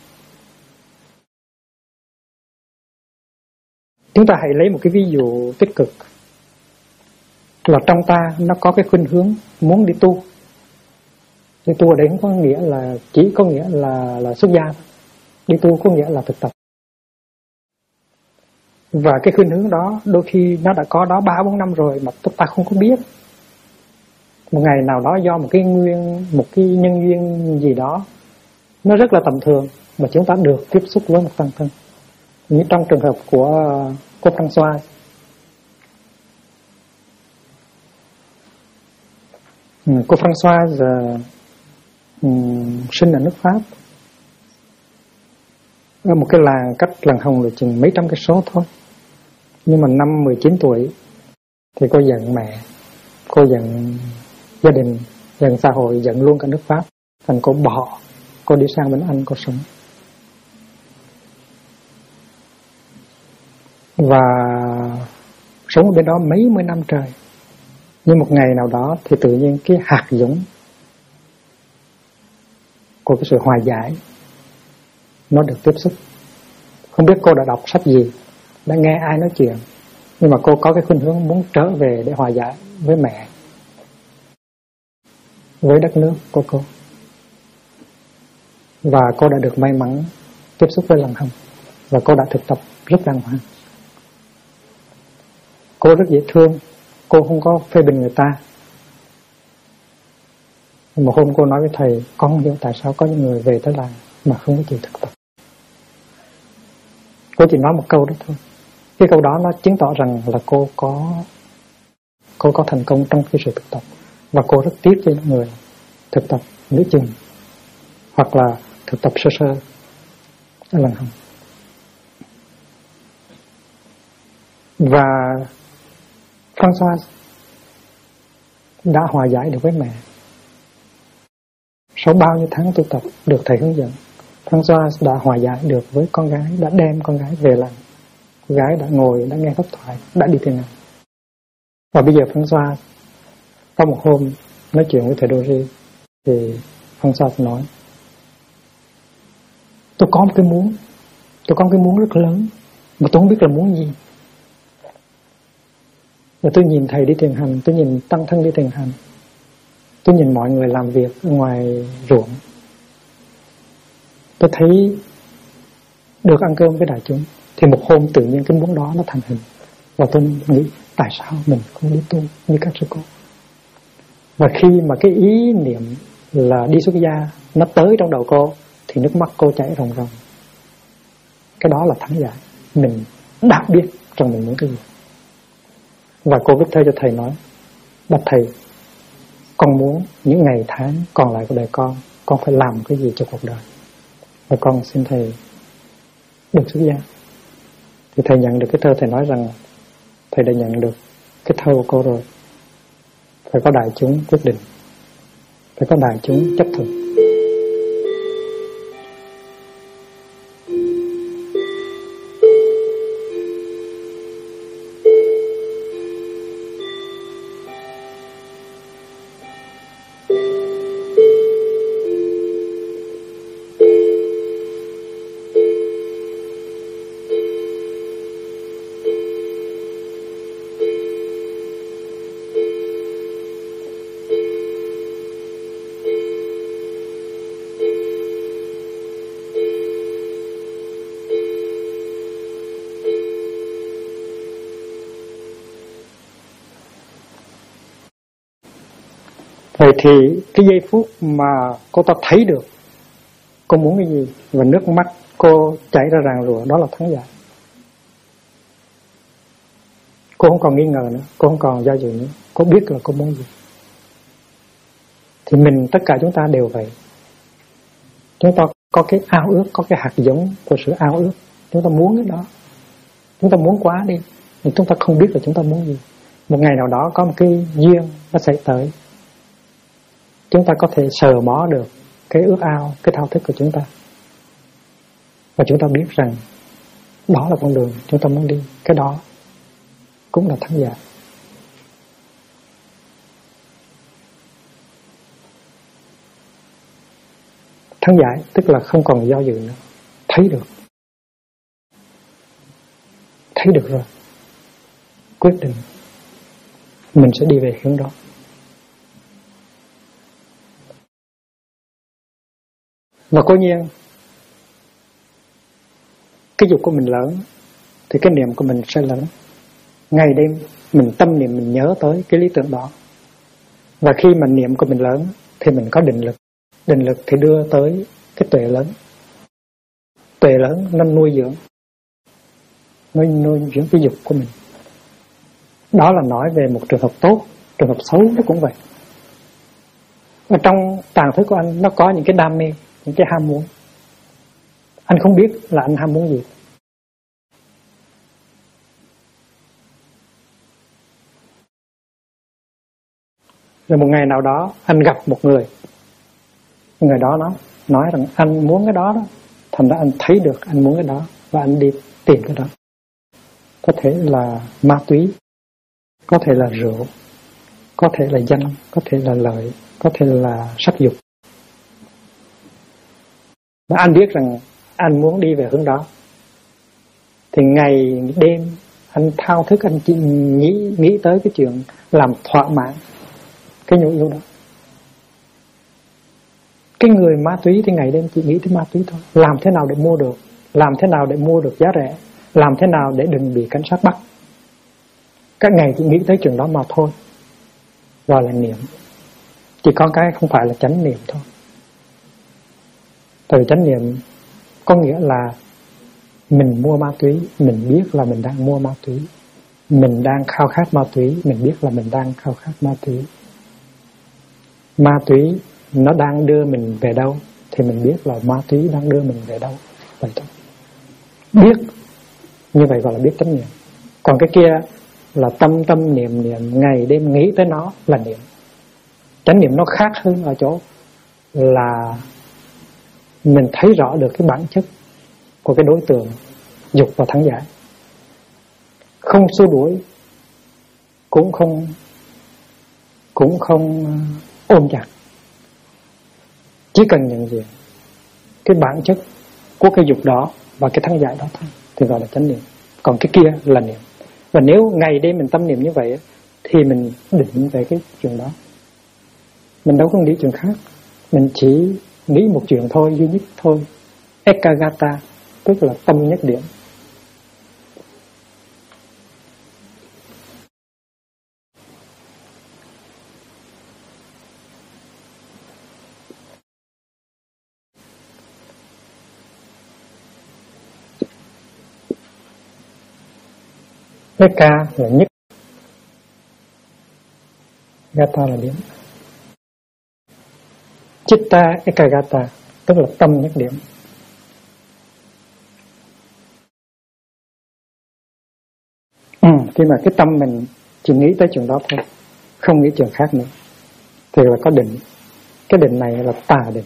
Speaker 1: Chúng ta hãy lấy một cái ví dụ tích cực là trong ta nó có cái khuynh hướng muốn đi tu. Đi tu ở đây không có nghĩa là chỉ có nghĩa là xuất gia. Đi tu có nghĩa là thực tập. Và cái khuynh hướng đó đôi khi nó đã có đó 3-4 năm rồi mà ta không có biết. Một ngày nào đó do một cái nhân duyên gì đó nó rất là tầm thường mà chúng ta được tiếp xúc với một tăng thân. Như trong trường hợp của cô François. Cô François giờ sinh ở nước Pháp, ở một cái làng cách làng Hồng là chừng mấy trăm cây số thôi. Nhưng mà năm 19 tuổi thì cô giận mẹ, cô giận gia đình, giận xã hội, giận luôn cả nước Pháp. Thành cô bỏ, cô đi sang bên Anh cô sống. Và sống ở bên đó mấy mươi năm trời. Nhưng một ngày nào đó thì tự nhiên cái hạt giống của cái sự hòa giải nó được tiếp xúc. Không biết cô đã đọc sách gì, đã nghe ai nói chuyện, nhưng mà cô có cái khuynh hướng muốn trở về để hòa giải với mẹ, với đất nước của cô. Và cô đã được may mắn tiếp xúc với làng Hồng, và cô đã thực tập rất đàng hoàng. Cô rất dễ thương, cô không có phê bình người ta. Một hôm cô nói với thầy, con không hiểu tại sao có những người về tới làng mà không có chịu thực tập. Cô chỉ nói một câu đó thôi. Cái câu đó nó chứng tỏ rằng là cô có thành công trong cái sự thực tập. Và cô rất tiếc cho những người thực tập nửa chừng hoặc là thực tập sơ sơ ở làng Hồng. Và François đã hòa giải được với mẹ. Sau bao nhiêu tháng tu tập được thầy hướng dẫn, François đã hòa giải được với con gái, đã đem con gái về làng. Con gái đã ngồi, đã nghe pháp thoại, đã đi thiền hành. Và bây giờ François có một hôm nói chuyện với thầy Doji thì François nói: tôi có một cái muốn rất lớn mà tôi không biết là muốn gì. Và tôi nhìn thầy đi thiền hành, tôi nhìn tăng thân đi thiền hành, tôi nhìn mọi người làm việc ở ngoài ruộng, tôi thấy được ăn cơm với đại chúng. Thì một hôm tự nhiên cái muốn đó nó thành hình. Và tôi nghĩ tại sao mình không đi tu như các sư cô. Và khi mà cái ý niệm là đi xuất gia nó tới trong đầu cô thì nước mắt cô chảy ròng ròng. Cái đó là thắng giải. Mình đã biết rằng mình muốn cái gì. Và cô viết thơ cho thầy nói: bạch thầy, con muốn những ngày tháng còn lại của đời con phải làm cái gì cho cuộc đời. Và con xin thầy được xuất gia. Thì thầy nhận được cái thơ, thầy nói rằng thầy đã nhận được cái thơ của cô rồi. Phải có đại chúng quyết định, phải có đại chúng chấp thuận. Vậy thì cái giây phút mà cô ta thấy được cô muốn cái gì và nước mắt cô chảy ra ràng rụa, đó là thắng giải. Cô không còn nghi ngờ nữa, cô không còn do dự nữa, cô biết là cô muốn gì. Thì mình, tất cả chúng ta đều vậy. Chúng ta có cái ao ước, có cái hạt giống của sự ao ước. Chúng ta muốn cái đó, chúng ta muốn quá đi, nhưng chúng ta không biết là chúng ta muốn gì. Một ngày nào đó có một cái duyên nó xảy tới, chúng ta có thể sờ mó được cái ước ao, cái thao thức của chúng ta. Và chúng ta biết rằng đó là con đường chúng ta muốn đi. Cái đó cũng là thắng giải. Thắng giải tức là không còn do dự nữa. Thấy được. Thấy được rồi. Quyết định mình sẽ đi về hướng đó. Và cố nhiên cái dục của mình lớn thì cái niệm của mình sẽ lớn. Ngày đêm mình tâm niệm, mình nhớ tới cái lý tưởng đó. Và khi mà niệm của mình lớn thì mình có định lực. Định lực thì đưa tới cái tuệ lớn. Tuệ lớn nó nuôi dưỡng cái dục của mình. Đó là nói về một trường hợp tốt. Trường hợp xấu nó cũng vậy. Ở trong tàng thức của anh nó có những cái đam mê, những cái ham muốn. Anh không biết là anh ham muốn gì. Rồi một ngày nào đó anh gặp một người. Người đó nó nói rằng anh muốn cái đó đó. Thành ra anh thấy được anh muốn cái đó và anh đi tìm cái đó. Có thể là ma túy, có thể là rượu, có thể là danh, có thể là lợi, có thể là sắc dục. Và anh biết rằng anh muốn đi về hướng đó. Thì ngày đêm anh thao thức, anh chỉ nghĩ tới cái chuyện làm thỏa mãn cái nhu yếu đó. Cái người ma túy thì ngày đêm chỉ nghĩ tới ma túy thôi. Làm thế nào để mua được, làm thế nào để mua được giá rẻ, làm thế nào để đừng bị cảnh sát bắt. Các ngày chỉ nghĩ tới chuyện đó mà thôi. Gọi là niệm. Chỉ có cái không phải là chánh niệm thôi. Từ chánh niệm có nghĩa là mình mua ma túy, mình biết là mình đang mua ma túy. Mình đang khao khát ma túy, mình biết là mình đang khao khát ma túy. Ma túy nó đang đưa mình về đâu thì mình biết là ma túy đang đưa mình về đâu. Vậy thôi. Biết như vậy gọi là biết chánh niệm. Còn cái kia là tâm niệm ngày đêm nghĩ tới nó là niệm. Chánh niệm nó khác hơn ở chỗ là mình thấy rõ được cái bản chất của cái đối tượng dục và thắng giải. Không xua đuổi, cũng không ôm chặt. Chỉ cần nhận diện cái bản chất của cái dục đó và cái thắng giải đó thôi thì gọi là chánh niệm. Còn cái kia là niệm. Và nếu ngày đêm mình tâm niệm như vậy thì mình định về cái chuyện đó. Mình đâu có nghĩ chuyện khác. Mình chỉ nghĩ một chuyện thôi, duy nhất thôi. Ekagata, tức là tâm nhất điểm. Eka là nhất, gata là điểm. Chitta ekagata tức là tâm nhất điểm. Khi mà cái tâm mình chỉ nghĩ tới chuyện đó thôi, không nghĩ chuyện khác nữa, thì là có định. Cái định này là tà định,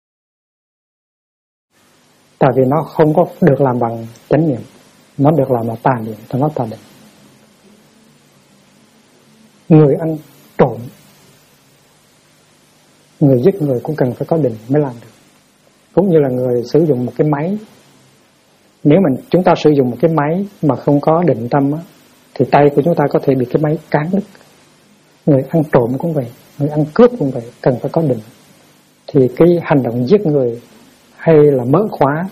Speaker 1: tại vì nó không có được làm bằng chánh niệm, nó được làm là tà niệm, thì nó tà định. Người ăn trộm, người giết người cũng cần phải có định mới làm được. Cũng như là người sử dụng một cái máy, nếu chúng ta sử dụng một cái máy mà không có định tâm á, thì tay của chúng ta có thể bị cái máy cán đứt. Người ăn trộm cũng vậy, người ăn cướp cũng vậy, cần phải có định. Thì cái hành động giết người hay là mở khóa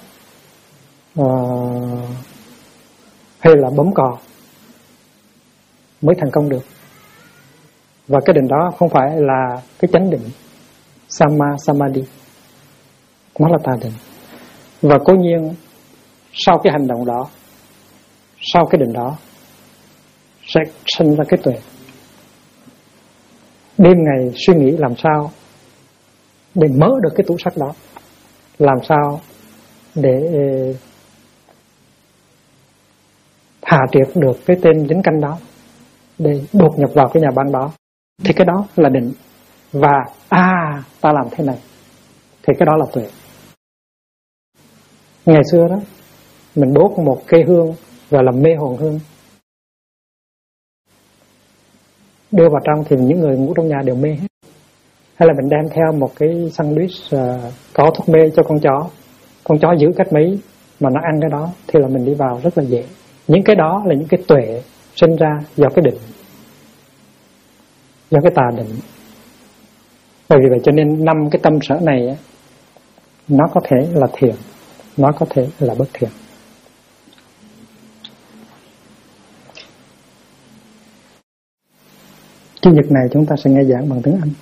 Speaker 1: hay là bấm cò mới thành công được. Và cái định đó không phải là cái chánh định Samadhi, nó là tà định. Và cố nhiên sau cái hành động đó, sau cái định đó sẽ sinh ra cái tuệ. Đêm ngày suy nghĩ làm sao để mở được cái tủ sắt đó, làm sao để hạ triệt được cái tên lính canh đó, để đột nhập vào cái nhà băng đó, thì cái đó là định. Và ta làm thế này, thì cái đó là tuệ. Ngày xưa đó, mình đốt một cây hương gọi là mê hồn hương, đưa vào trong thì những người ngủ trong nhà đều mê hết. Hay là mình đem theo một cái sandwich có thuốc mê cho con chó giữ cách mấy mà nó ăn cái đó, thì là mình đi vào rất là dễ. Những cái đó là những cái tuệ sinh ra do cái định, do cái tà định. Bởi vì vậy cho nên 5 cái tâm sở này nó có thể là thiện, nó có thể là bất thiện. Chủ nhật này chúng ta sẽ nghe giảng bằng tiếng Anh.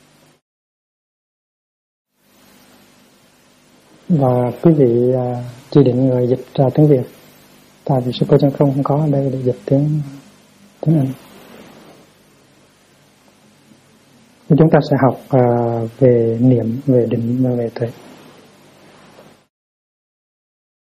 Speaker 1: Và quý vị chỉ định người dịch ra tiếng Việt, tại vì Super Chân không có ở đây để dịch tiếng Anh. Chúng ta sẽ học về niệm, về định và về tuệ.